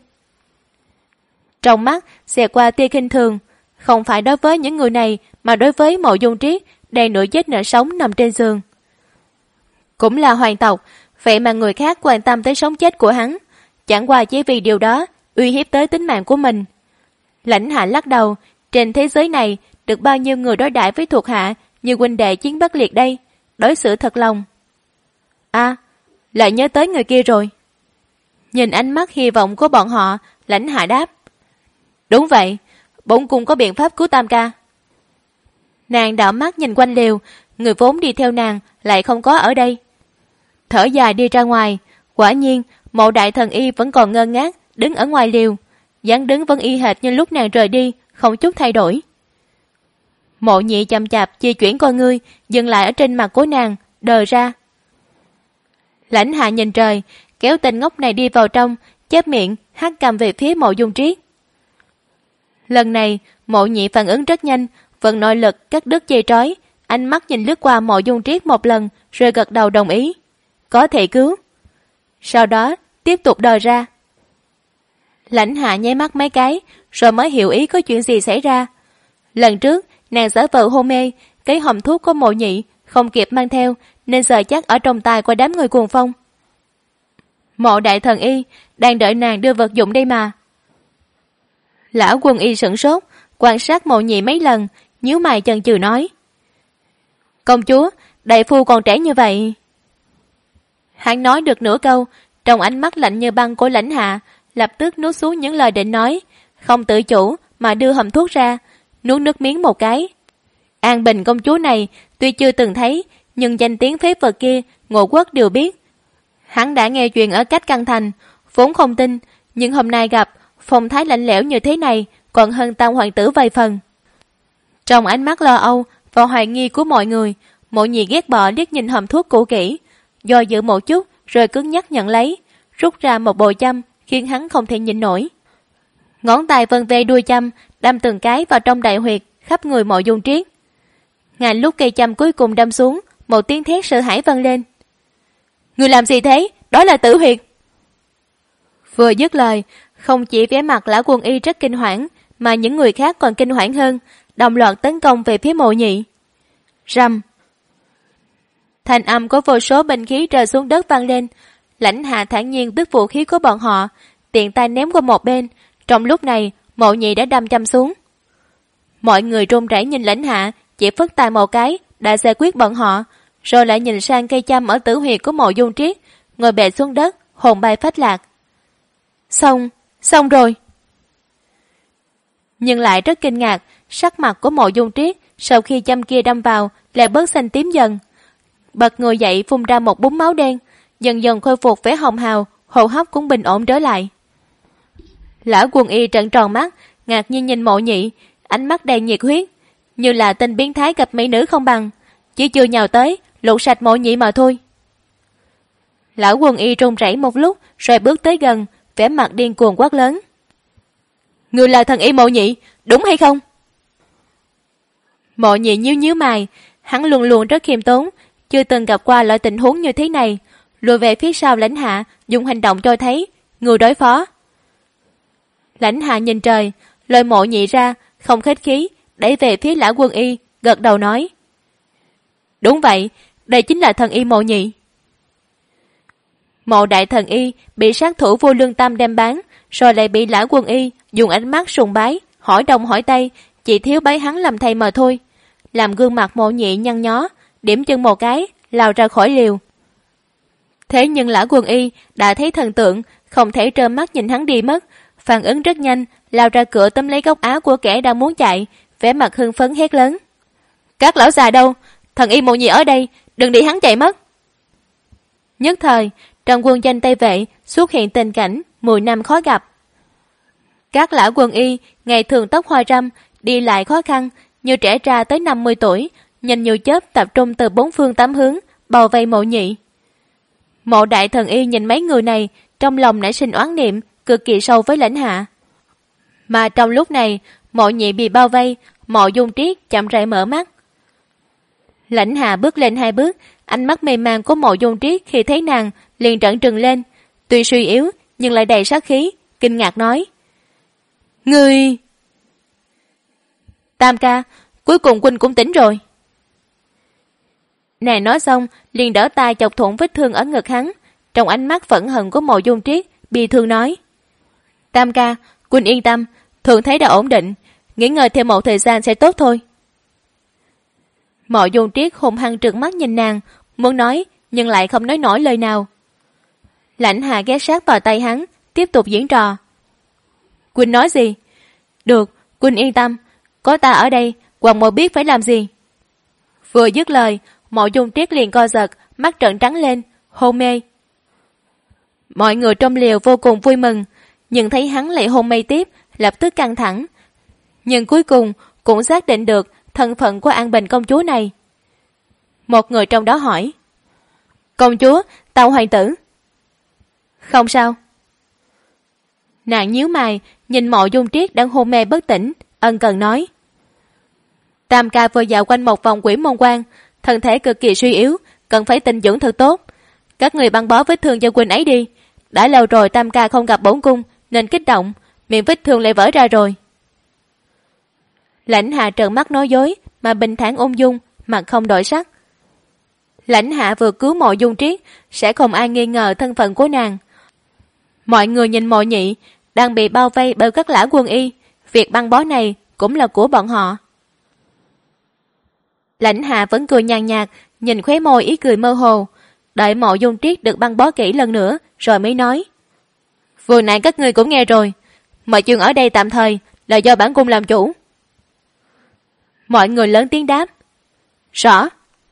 Trong mắt xẹt qua tia khinh thường, không phải đối với những người này, mà đối với Mộ Dung Triết đang nửa chết nửa sống nằm trên giường. Cũng là hoàng tộc, vậy mà người khác quan tâm tới sống chết của hắn, chẳng qua chỉ vì điều đó uy hiếp tới tính mạng của mình. Lãnh Hạ lắc đầu, trên thế giới này được bao nhiêu người đối đãi với thuộc hạ như huynh đệ chiến bất liệt đây, đối xử thật lòng. À, lại nhớ tới người kia rồi. Nhìn ánh mắt hy vọng của bọn họ, Lãnh Hạ đáp: đúng vậy, bổn cung có biện pháp cứu Tam ca. Nàng đảo mắt nhìn quanh liều, người vốn đi theo nàng lại không có ở đây. Thở dài đi ra ngoài, quả nhiên Mộ đại thần y vẫn còn ngơ ngác đứng ở ngoài liều, dáng đứng vẫn y hệt như lúc nàng rời đi, không chút thay đổi. Mộ Nhị chậm chạp di chuyển con ngươi, dừng lại ở trên mặt của nàng, đờ ra. Lãnh Hạ nhìn trời, kéo tên ngốc này đi vào trong, chép miệng hắt cầm về phía Mộ Dung Triết. Lần này Mộ Nhị phản ứng rất nhanh, vận nội lực cắt đứt dây trói, ánh mắt nhìn lướt qua Mộ Dung Triết một lần, rồi gật đầu đồng ý, có thể cứu. Sau đó tiếp tục đờ ra. Lãnh Hạ nháy mắt mấy cái, rồi mới hiểu ý có chuyện gì xảy ra. Lần trước nàng giả vờ hôn mê, cái hòm thuốc của Mộ Nhị không kịp mang theo, nên giờ chắc ở trong tay của đám người cuồng phong. Mộ đại thần y đang đợi nàng đưa vật dụng đây mà. Lão quân y sửng sốt, quan sát Mộ Nhị mấy lần, nhíu mày chần chừ nói: công chúa, đại phu còn trẻ như vậy. Hắn nói được nửa câu, trong ánh mắt lạnh như băng của Lãnh Hạ lập tức nuốt xuống những lời định nói, không tự chủ mà đưa hòm thuốc ra, nuốt nước miếng một cái. An Bình công chúa này tuy chưa từng thấy, nhưng danh tiếng phế vật kia Ngộ Quốc đều biết. Hắn đã nghe chuyện ở cách Căng Thành, vốn không tin, nhưng hôm nay gặp phong thái lạnh lẽo như thế này còn hơn Tam hoàng tử vài phần. Trong ánh mắt lo âu và hoài nghi của mọi người, Mộ Nhị ghét bỏ liếc nhìn hòm thuốc cũ kỹ, do dự một chút rồi cứng nhắc nhận lấy, rút ra một bồi châm khiến hắn không thể nhịn nổi. Ngón tay vân ve đuôi châm, đâm từng cái vào trong đại huyệt khắp người Mộ Dung Triết. Ngay lúc cây châm cuối cùng đâm xuống, một tiếng thét sợ hãi vang lên: người làm gì thế? Đó là tử huyệt. Vừa dứt lời, không chỉ vẻ mặt lão quân y rất kinh hoảng, mà những người khác còn kinh hoảng hơn, đồng loạt tấn công về phía Mộ Nhị. Rầm. Thanh âm có vô số binh khí rơi xuống đất vang lên. Lãnh Hạ thản nhiên tước vũ khí của bọn họ, tiện tay ném qua một bên. Trong lúc này, Mộ Nhị đã đâm châm xuống. Mọi người run rẩy nhìn Lãnh Hạ, chỉ phất tay một cái đã giải quyết bọn họ, rồi lại nhìn sang cây châm ở tử huyệt của Mộ Dung Triết, ngồi bệt xuống đất, hồn bay phách lạc. Xong rồi. Nhưng lại rất kinh ngạc, sắc mặt của Mộ Dung Triết sau khi châm kia đâm vào lại bớt xanh tím dần. Bật người dậy phun ra một búng máu đen, dần dần khôi phục vẻ hồng hào, hô hấp cũng bình ổn trở lại. Lão Quân Y trợn tròn mắt, ngạc nhiên nhìn Mộ Nhị, ánh mắt đầy nhiệt huyết, như là tên biến thái gặp mỹ nữ không bằng, chỉ chưa nhào tới lột sạch Mộ Nhị mà thôi. Lão Quân Y run rẩy một lúc rồi bước tới gần, vẻ mặt điên cuồng quát lớn: Ngươi là thần y Mộ Nhị, đúng hay không? Mộ Nhị nhíu nhíu mày, hắn luôn luôn rất khiêm tốn, chưa từng gặp qua loại tình huống như thế này, lùi về phía sau Lãnh Hạ, dùng hành động cho thấy người đối phó. Lãnh Hạ nhìn trời, lôi Mộ Nhị ra, không khách khí, đẩy về phía Lão Quân Y, gật đầu nói: Đúng vậy, đây chính là thần y Mộ Nhị. Mộ đại thần y bị sát thủ vô lương tâm đem bán, rồi lại bị Lão Quân Y dùng ánh mắt sùng bái, hỏi đông hỏi tây, chỉ thiếu bái hắn làm thầy mà thôi. Làm gương mặt Mộ Nhị nhăn nhó, điểm chân một cái, lao ra khỏi liều. Thế nhưng Lão Quân Y đã thấy thần tượng, không thể trơ mắt nhìn hắn đi mất, phản ứng rất nhanh, lao ra cửa tóm lấy góc áo của kẻ đang muốn chạy, vẻ mặt hưng phấn hét lớn: Các lão già đâu? Thần y Mộ Nhị ở đây, đừng để hắn chạy mất. Nhất thời, trong quân doanh Tây Vệ xuất hiện tình cảnh 10 năm khó gặp. Các lão quân y ngày thường tóc hoa râm, đi lại khó khăn, như trẻ ra tới 50 tuổi, nhanh như chớp tập trung từ 4 phương 8 hướng, bao vây Mộ Nhị. Mộ đại thần y nhìn mấy người này, trong lòng nảy sinh oán niệm cực kỳ sâu với Lãnh Hạ. Mà trong lúc này, Mộ Nhị bị bao vây, Mộ Dung Triết chậm rãi mở mắt. Lãnh Hạ bước lên 2 bước, ánh mắt mê man của Mộ Dung Triết khi thấy nàng liền trợn trừng lên, tuy suy yếu nhưng lại đầy sát khí, kinh ngạc nói: Ngươi... Tam ca, cuối cùng huynh cũng tỉnh rồi. Nàng nói xong liền đỡ tay chọc thủng vết thương ở ngực hắn, trong ánh mắt phẫn hận của Mộ Dung Triết bi thương nói: Tam ca, huynh yên tâm, thường thấy đã ổn định, nghỉ ngơi thêm một thời gian sẽ tốt thôi. Mộ Dung Triết hung hăng trừng mắt nhìn nàng, muốn nói nhưng lại không nói nổi lời nào. Lãnh Hạ ghé sát vào tay hắn, tiếp tục diễn trò: Huynh nói gì? Được, huynh yên tâm, có ta ở đây, Hoàng Mộ biết phải làm gì. Vừa dứt lời, Mộ Dung Triết liền co giật, mắt trợn trắng lên, hôn mê. Mọi người trong liều vô cùng vui mừng, nhưng thấy hắn lại hôn mê tiếp, lập tức căng thẳng. Nhưng cuối cùng cũng xác định được thân phận của An Bình công chúa này. Một người trong đó hỏi: Công chúa, Tào hoàng tử? Không sao. Nàng nhíu mày, nhìn Mộ Dung Triết đang hôn mê bất tỉnh, ân cần nói: Tam ca vừa dạo quanh một vòng Quỷ Môn Quan, thân thể cực kỳ suy yếu, cần phải tịnh dưỡng thật tốt. Các người băng bó vết thương cho huynh ấy đi. Đã lâu rồi Tam ca không gặp bổn cung, nên kích động, miệng vết thương lại vỡ ra rồi. Lãnh Hạ trợn mắt nói dối, mà bình thản ung dung, mặt không đổi sắc. Lãnh Hạ vừa cứu Mộ Dung Triết, sẽ không ai nghi ngờ thân phận của nàng. Mọi người nhìn Mộ Nhị đang bị bao vây bởi các lão quân y, việc băng bó này cũng là của bọn họ. Lãnh Hạ vẫn cười nhàn nhạt, nhìn khóe môi ý cười mơ hồ, đợi Mộ Dung Triết được băng bó kỹ lần nữa rồi mới nói: Vừa nãy các ngươi cũng nghe rồi, mọi chuyện ở đây tạm thời là do bản cung làm chủ. Mọi người lớn tiếng đáp: Rõ.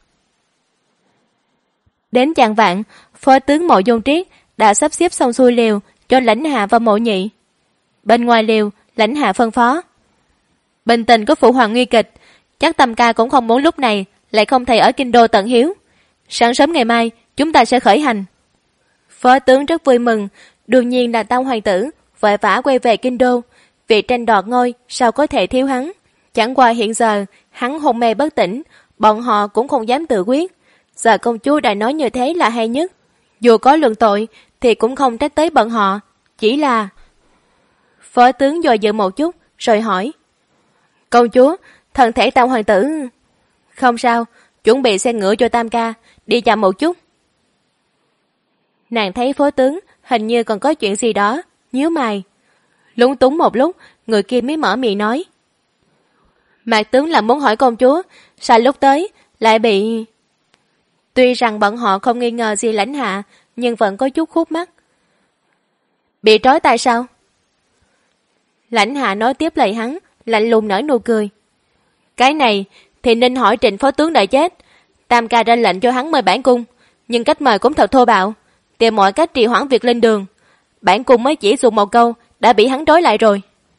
Đến chạng vạn, phó tướng Mộ Dung Triết đã sắp xếp xong xuôi liều cho Lãnh Hạ và Mộ Nhị. Bên ngoài liều, Lãnh Hạ phân phó: Bình tình có phụ hoàng nguy kịch, chắc Tam ca cũng không muốn lúc này lại không thể ở kinh đô tận hiếu. Sáng sớm ngày mai chúng ta sẽ khởi hành. Phó tướng rất vui mừng, đương nhiên là Tam hoàng tử vội vã quay về kinh đô, vì tranh đoạt ngôi sao có thể thiếu hắn. Chẳng qua hiện giờ hắn hôn mê bất tỉnh, bọn họ cũng không dám tự quyết. Giờ công chúa đã nói như thế là hay nhất, dù có luận tội thì cũng không trách tới bọn họ, chỉ là... Phó tướng dò dự một chút rồi hỏi: Công chúa, thân thể Tam hoàng tử... Không sao, chuẩn bị xe ngựa cho Tam ca, đi chậm một chút. Nàng thấy phó tướng hình như còn có chuyện gì đó, nhíu mày. Lúng túng một lúc, người kia mới mở miệng nói. Mạc tướng là muốn hỏi công chúa, sao lúc tới lại bị... Tuy rằng bọn họ không nghi ngờ gì Lãnh Hạ, nhưng vẫn có chút khúc mắc. Bị trói tại sao? Lãnh Hạ nói tiếp lời hắn, lạnh lùng nở nụ cười. Cái này thì nên hỏi Trịnh phó tướng đã chết. Tam ca ra lệnh cho hắn mời bản cung, nhưng cách mời cũng thật thô bạo, tìm mọi cách trì hoãn việc lên đường. Bản cung mới chỉ dùng một câu đã bị hắn trói lại rồi.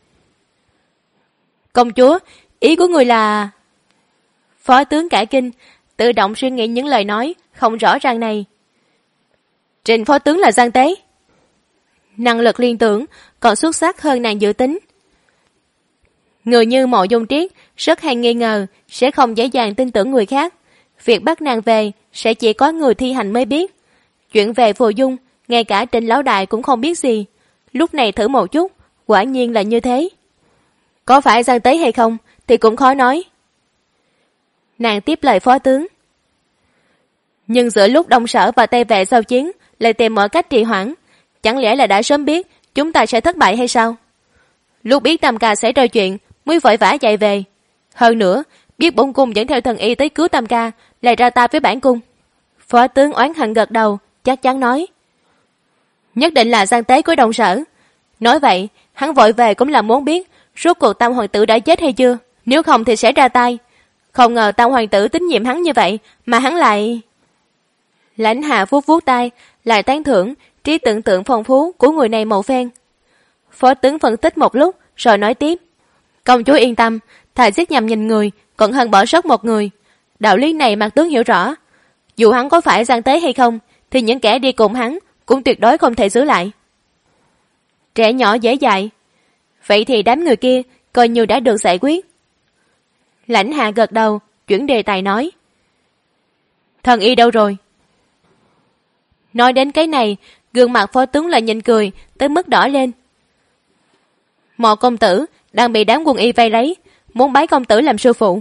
Công chúa, ý của người là... Phó tướng cả kinh, tự động suy nghĩ những lời nói không rõ ràng này. Trịnh phó tướng là gian tế. Năng lực liên tưởng còn xuất sắc hơn nàng dự tính. Người như Mộ Dung Triết rất hay nghi ngờ, sẽ không dễ dàng tin tưởng người khác. Việc bắt nàng về sẽ chỉ có người thi hành mới biết. Chuyện về Phù Dung, ngay cả Trịnh lão đại cũng không biết gì. Lúc này thử một chút, quả nhiên là như thế. Có phải gian tế hay không thì cũng khó nói. Nàng tiếp lời phó tướng. Nhưng giữa lúc Đông Sở và Tây Vệ giao chiến lại tìm mọi cách trì hoãn, chẳng lẽ là đã sớm biết chúng ta sẽ thất bại hay sao? Lúc biết Tam ca sẽ ra chuyện mới vội vã chạy về. Hơn nữa, biết bổn cung dẫn theo thần y tới cứu Tam ca, lại ra tay với bản cung. Phó tướng oán hận gật đầu, chắc chắn nói. Nhất định là gian tế của Đông Sở. Nói vậy, hắn vội về cũng là muốn biết rốt cuộc Tam hoàng tử đã chết hay chưa, nếu không thì sẽ ra tay. Không ngờ Tam hoàng tử tín nhiệm hắn như vậy, mà hắn lại... Lãnh Hạ vuốt vuốt tay, lại tán thưởng trí tưởng tượng phong phú của người này một phen. Phó tướng phân tích một lúc, rồi nói tiếp. Công chúa yên tâm, thà giết nhầm nhìn người, còn hơn bỏ sót một người. Đạo lý này Mạc tướng hiểu rõ. Dù hắn có phải gian tế hay không, thì những kẻ đi cùng hắn cũng tuyệt đối không thể giữ lại. Trẻ nhỏ dễ dạy. Vậy thì đám người kia coi như đã được giải quyết. Lãnh Hạ gật đầu, chuyển đề tài nói. Thần y đâu rồi? Nói đến cái này, gương mặt phó tướng lại nhìn cười, tới mức đỏ lên. Mộ công tử đang bị đám quân y vây lấy, muốn bái công tử làm sư phụ.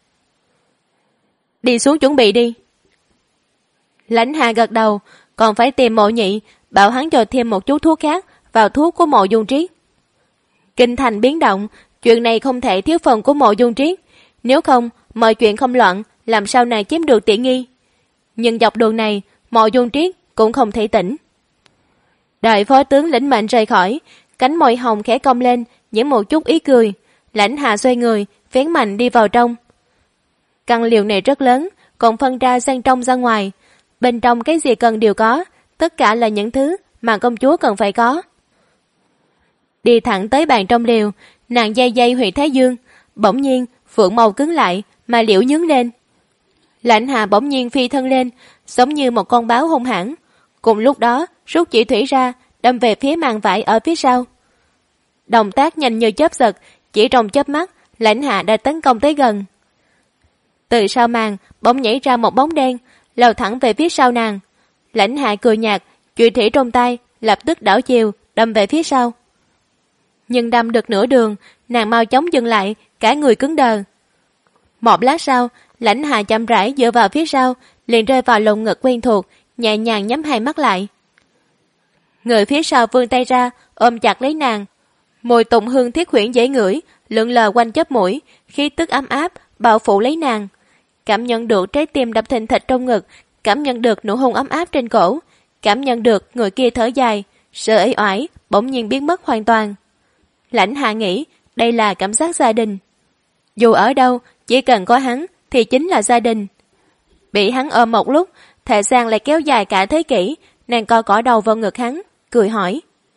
Đi xuống chuẩn bị đi. Lãnh Hạ gật đầu, còn phải tìm Mộ Nhị, bảo hắn cho thêm một chút thuốc khác vào thuốc của Mộ Dung Triết. Kinh thành biến động, chuyện này không thể thiếu phần của Mộ Dung Triết, nếu không mọi chuyện không loạn, làm sao nàng chiếm được tiện nghi. Nhưng dọc đường này, Mộ Dung Triết cũng không thể tỉnh. Đợi phó tướng lĩnh mệnh rời khỏi, cánh môi hồng khẽ cong lên, những một chút ý cười. Lãnh Hạ xoay người, vén mạnh đi vào trong. Căn liều này rất lớn, còn phân ra sang trong ra ngoài. Bên trong cái gì cần đều có, tất cả là những thứ mà công chúa cần phải có. Đi thẳng tới bàn trong liều, nàng dây dây Huyệt Thái Dương, bỗng nhiên phượng màu cứng lại mà liễu nhướng lên. Lãnh Hạ bỗng nhiên phi thân lên, giống như một con báo hung hãn. Cùng lúc đó, rút chỉ thủy ra, đâm về phía màn vải ở phía sau. Động tác nhanh như chớp giật, chỉ trong chớp mắt, Lãnh Hạ đã tấn công tới gần. Từ sau màn, bỗng nhảy ra một bóng đen, lao thẳng về phía sau nàng. Lãnh Hạ cười nhạt, chùy thủy trong tay, lập tức đảo chiều, đâm về phía sau. Nhưng đâm được nửa đường, nàng mau chóng dừng lại, cả người cứng đờ. Một lát sau, Lãnh Hạ chậm rãi dựa vào phía sau, liền rơi vào lồng ngực quen thuộc, nhẹ nhàng nhắm hai mắt lại. Người phía sau vươn tay ra, ôm chặt lấy nàng. Mùi tụng hương thiết huyễn dễ ngửi, lượn lờ quanh chóp mũi, khí tức ấm áp bao phủ lấy nàng. Cảm nhận được trái tim đập thình thịch trong ngực, cảm nhận được nụ hôn ấm áp trên cổ, cảm nhận được người kia thở dài, sợ ế oải bỗng nhiên biến mất hoàn toàn. Lãnh Hạ nghĩ đây là cảm giác gia đình. Dù ở đâu, chỉ cần có hắn thì chính là gia đình. Bị hắn ôm một lúc, thời gian lại kéo dài cả thế kỷ, nàng co cỏ đầu vào ngực hắn, cười hỏi.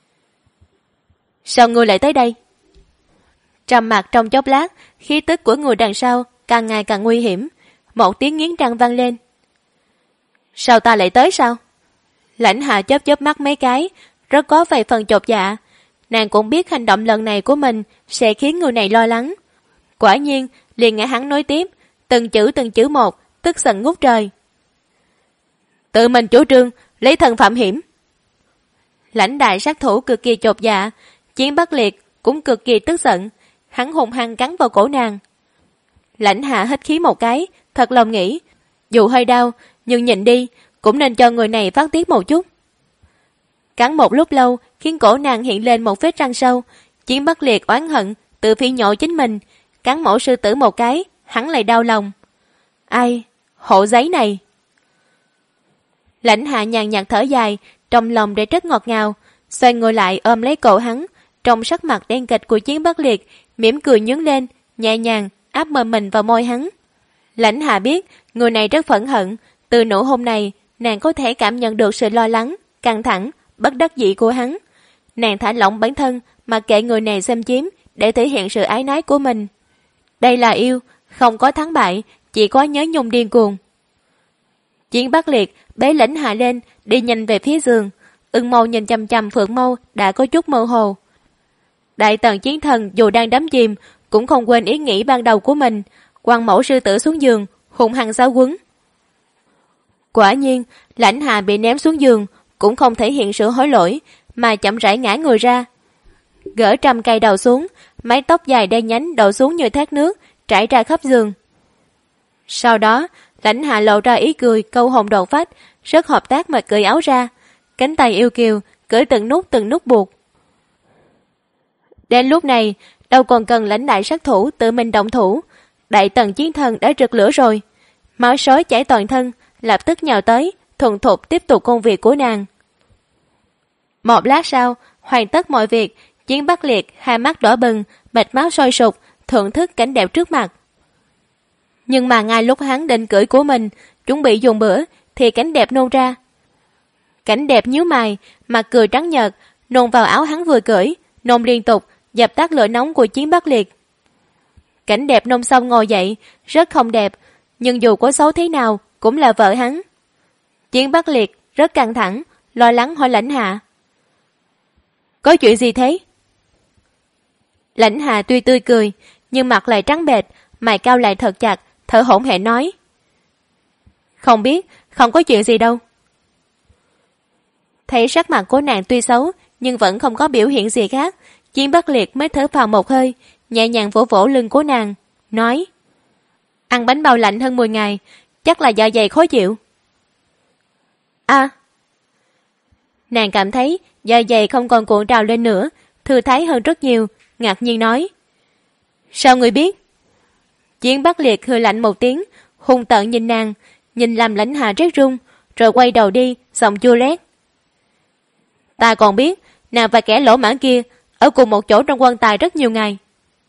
Sao ngươi lại tới đây? Trầm mặc trong chốc lát, khí tức của người đằng sau càng ngày càng nguy hiểm. Một tiếng nghiến răng vang lên. Sao ta lại tới sao? Lãnh Hạ chớp chớp mắt mấy cái, rất có vài phần chột dạ. Nàng cũng biết hành động lần này của mình sẽ khiến người này lo lắng. Quả nhiên, liền nghe hắn nói tiếp, từng chữ một, tức giận ngút trời. Tự mình chủ trương, lấy thân phạm hiểm. Lãnh đại sát thủ cực kỳ chột dạ, Chiến Bắc Liệt cũng cực kỳ tức giận, hắn hung hăng cắn vào cổ nàng. Lãnh Hạ hít khí một cái, thật lòng nghĩ, Dù hơi đau, nhưng nhìn đi, cũng nên cho người này phát tiết một chút. Cắn một lúc lâu, khiến cổ nàng hiện lên một vết răng sâu. Chiến Bắc Liệt oán hận, tự phi nhộ chính mình. Cắn mẫu sư tử một cái, hắn lại đau lòng. Ai? Hộ giấy này. Lãnh Hạ nhàn nhạt thở dài, trong lòng để rất ngọt ngào, xoay người lại ôm lấy cổ hắn. Trong sắc mặt đen kịch của Chiến Bắc Liệt, mỉm cười nhướng lên, nhẹ nhàng áp môi mình vào môi hắn. Lãnh Hạ biết người này rất phẫn hận. Từ nụ hôn này, nàng có thể cảm nhận được sự lo lắng, căng thẳng, bất đắc dĩ của hắn. Nàng thả lỏng bản thân, mà kệ người này xâm chiếm để thể hiện sự ái nái của mình. Đây là yêu, không có thắng bại, chỉ có nhớ nhung điên cuồng. Chiến Bắc Liệt bế Lãnh Hạ lên, đi nhanh về phía giường. Ưng Mâu nhìn chằm chằm Phượng Mâu đã có chút mơ hồ. Đại Tần Chiến Thần dù đang đắm chìm, cũng không quên ý nghĩ ban đầu của mình, quăng mẫu sư tử xuống giường, hung hăng giáo huấn. Quả nhiên, Lãnh Hạ bị ném xuống giường, cũng không thể hiện sự hối lỗi, mà chậm rãi ngã người ra. Gỡ trăm cây đầu xuống, mái tóc dài đen nhánh đổ xuống như thác nước, trải ra khắp giường. Sau đó, Lãnh Hạ lộ ra ý cười câu hồn đột phách, rất hợp tác mà cởi áo ra, cánh tay yêu kiều, cởi từng nút buộc. Đến lúc này, đâu còn cần Lãnh đại sát thủ tự mình động thủ, Đại Tần Chiến Thần đã rực lửa rồi. Máu sói chảy toàn thân, lập tức nhào tới, thuần thục tiếp tục công việc của nàng. Một lát sau, hoàn tất mọi việc, Chiến Bắc Liệt hai mắt đỏ bừng, mạch máu sôi sục, thưởng thức cảnh đẹp trước mặt. Nhưng mà ngay lúc hắn định cưỡi của mình, chuẩn bị dùng bữa, thì cảnh đẹp nôn ra. Cảnh đẹp nhíu mày, mặt cười trắng nhợt, nôn vào áo hắn vừa cưỡi, nôn liên tục, dập tắt lửa nóng của Chiến Bắc Liệt. Cảnh đẹp nôn xong ngồi dậy, rất không đẹp, nhưng dù có xấu thế nào, cũng là vợ hắn. Chiến Bắc Liệt rất căng thẳng, lo lắng hỏi Lãnh Hạ. Có chuyện gì thế? Lãnh Hạ tuy tươi cười, nhưng mặt lại trắng bệch, mày cau lại thật chặt, thở hổn hển nói. Không biết, không có chuyện gì đâu. Thấy sắc mặt của nàng tuy xấu, nhưng vẫn không có biểu hiện gì khác, Chiến Bắc Liệt mới thở phào một hơi, nhẹ nhàng vỗ vỗ lưng của nàng, nói. Ăn bánh bao lạnh hơn 10 ngày, chắc là dạ dày khó chịu. À! Nàng cảm thấy dạ dày không còn cuộn trào lên nữa, thư thái hơn rất nhiều, ngạc nhiên nói. Sao người biết? Chiến Bắc Liệt hừ lạnh một tiếng, hung tợn nhìn nàng, nhìn làm Lãnh Hạ rét run, rồi quay đầu đi, giọng chua lét. Ta còn biết, nàng và kẻ lỗ mãn kia ở cùng một chỗ trong quan tài rất nhiều ngày.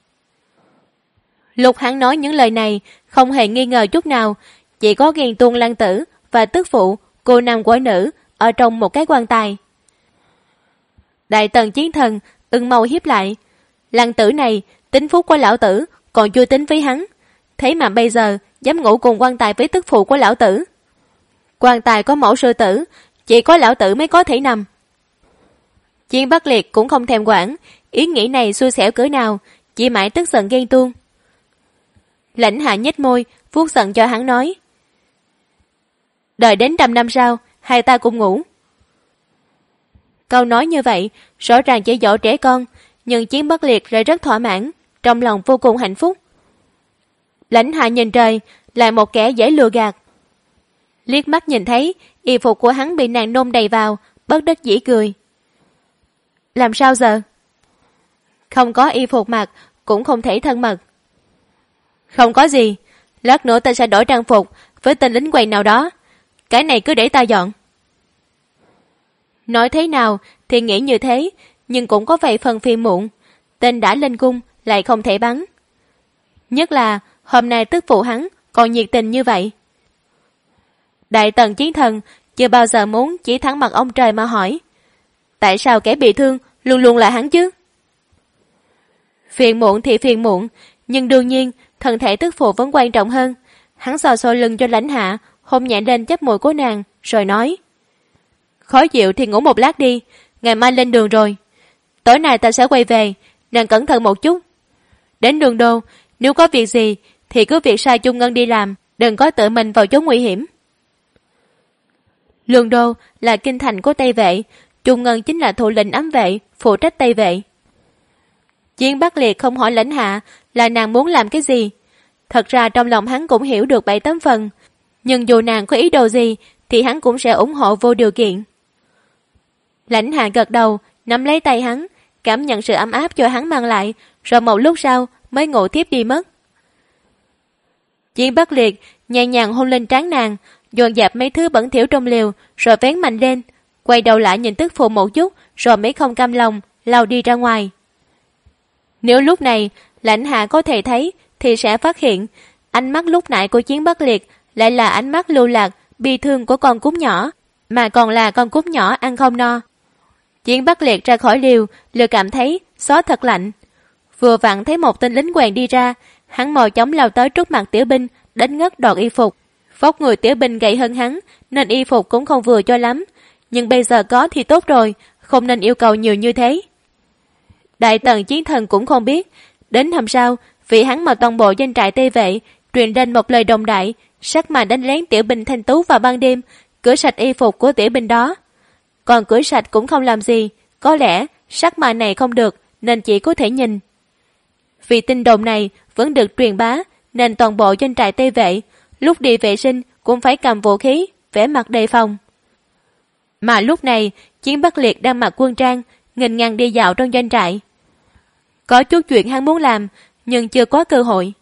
Lúc hắn nói những lời này, không hề nghi ngờ chút nào, chỉ có ghen tuông Lan Tử và tức phụ, cô nam quái nữ, ở trong một cái quan tài. Đại Tần Chiến Thần, Ưng Mâu hiếp lại. Lan Tử này, tính phúc của lão tử, còn chưa tính với hắn. Thế mà bây giờ, dám ngủ cùng quan tài với tức phụ của lão tử. Quan tài có mẫu sư tử, chỉ có lão tử mới có thể nằm. Chiến Bắc Liệt cũng không thèm quản, ý nghĩ này xui xẻo cỡ nào, chỉ mãi tức giận ghen tuông. Lãnh Hạ nhếch môi, vuốt giận cho hắn nói. Đợi đến 100 năm sau, hai ta cùng ngủ. Câu nói như vậy, rõ ràng chỉ dỗ trẻ con, nhưng Chiến Bắc Liệt lại rất thỏa mãn, trong lòng vô cùng hạnh phúc. Lãnh Hạ nhìn trời, lại một kẻ dễ lừa gạt. Liếc mắt nhìn thấy, y phục của hắn bị nàng nôn đầy vào, bất đắc dĩ cười. Làm sao giờ? Không có y phục mặc, cũng không thể thân mật. Không có gì, lát nữa ta sẽ đổi trang phục với tên lính quèn nào đó. Cái này cứ để ta dọn. Nói thế nào thì nghĩ như thế, nhưng cũng có vài phần phiền muộn. Tên đã lên cung lại không thể bắn. Nhất là hôm nay tức phụ hắn còn nhiệt tình như vậy. Đại Tần Chiến Thần chưa bao giờ muốn chỉ thẳng mặt ông trời mà hỏi. Tại sao kẻ bị thương luôn luôn là hắn chứ? Phiền muộn thì phiền muộn, nhưng đương nhiên thân thể tức phụ vẫn quan trọng hơn. Hắn sò sò lưng cho Lãnh Hạ, hôn nhẹ lên chóp mũi của nàng, rồi nói. Khó chịu thì ngủ một lát đi, ngày mai lên đường rồi. Tối nay ta sẽ quay về, nàng cẩn thận một chút. Đến Đường Đô, nếu có việc gì thì cứ việc sai Trung Ngân đi làm, đừng có tự mình vào chỗ nguy hiểm. Lương Đô là kinh thành của Tây Vệ, Trung Ngân chính là thủ lĩnh ám vệ, phụ trách Tây Vệ. Chiến Bắc Liệt không hỏi Lãnh Hạ là nàng muốn làm cái gì. Thật ra trong lòng hắn cũng hiểu được 7-8 phần, Nhưng dù nàng có ý đồ gì thì hắn cũng sẽ ủng hộ vô điều kiện. Lãnh Hạ gật đầu, nắm lấy tay hắn, cảm nhận sự ấm áp cho hắn mang lại, rồi một lúc sau mới ngủ tiếp đi mất. Chiến Bắc Liệt nhẹ nhàng hôn lên trán nàng, dồn dẹp mấy thứ bẩn thỉu trong liều, rồi vén mạnh lên, quay đầu lại nhìn tức phụ một chút, rồi mới không cam lòng lao đi ra ngoài. Nếu lúc này Lãnh Hạ có thể thấy thì sẽ phát hiện ánh mắt lúc nãy của Chiến Bắc Liệt lại là ánh mắt lưu lạc, bi thương của con cún nhỏ, mà còn là con cún nhỏ ăn không no. Chiến Bắc Liệt ra khỏi liều, liền cảm thấy gió thật lạnh. Vừa vặn thấy một tên lính quèn đi ra, hắn mò chóng lao tới trước mặt Tiểu Binh, đánh ngất đoạt y phục. Vóc người Tiểu Binh gầy hơn hắn, nên y phục cũng không vừa cho lắm, nhưng bây giờ có thì tốt rồi, không nên yêu cầu nhiều như thế. Đại tần Chiến Thần cũng không biết, đến hôm sau, vì hắn mà toàn bộ doanh trại Tây Vệ truyền lên một lời đồng đại, sắc mà đánh lén Tiểu Binh thanh tú vào ban đêm, cởi sạch y phục của Tiểu Binh đó. Còn cởi sạch cũng không làm gì, có lẽ sắc mà này không được nên chỉ có thể nhìn. Vì tin đồn này vẫn được truyền bá, nên toàn bộ doanh trại Tây Vệ lúc đi vệ sinh cũng phải cầm vũ khí, vẻ mặt đề phòng. Mà lúc này Chiến Bắc Liệt đang mặc quân trang, nghênh ngang đi dạo trong doanh trại. Có chút chuyện hắn muốn làm, nhưng chưa có cơ hội.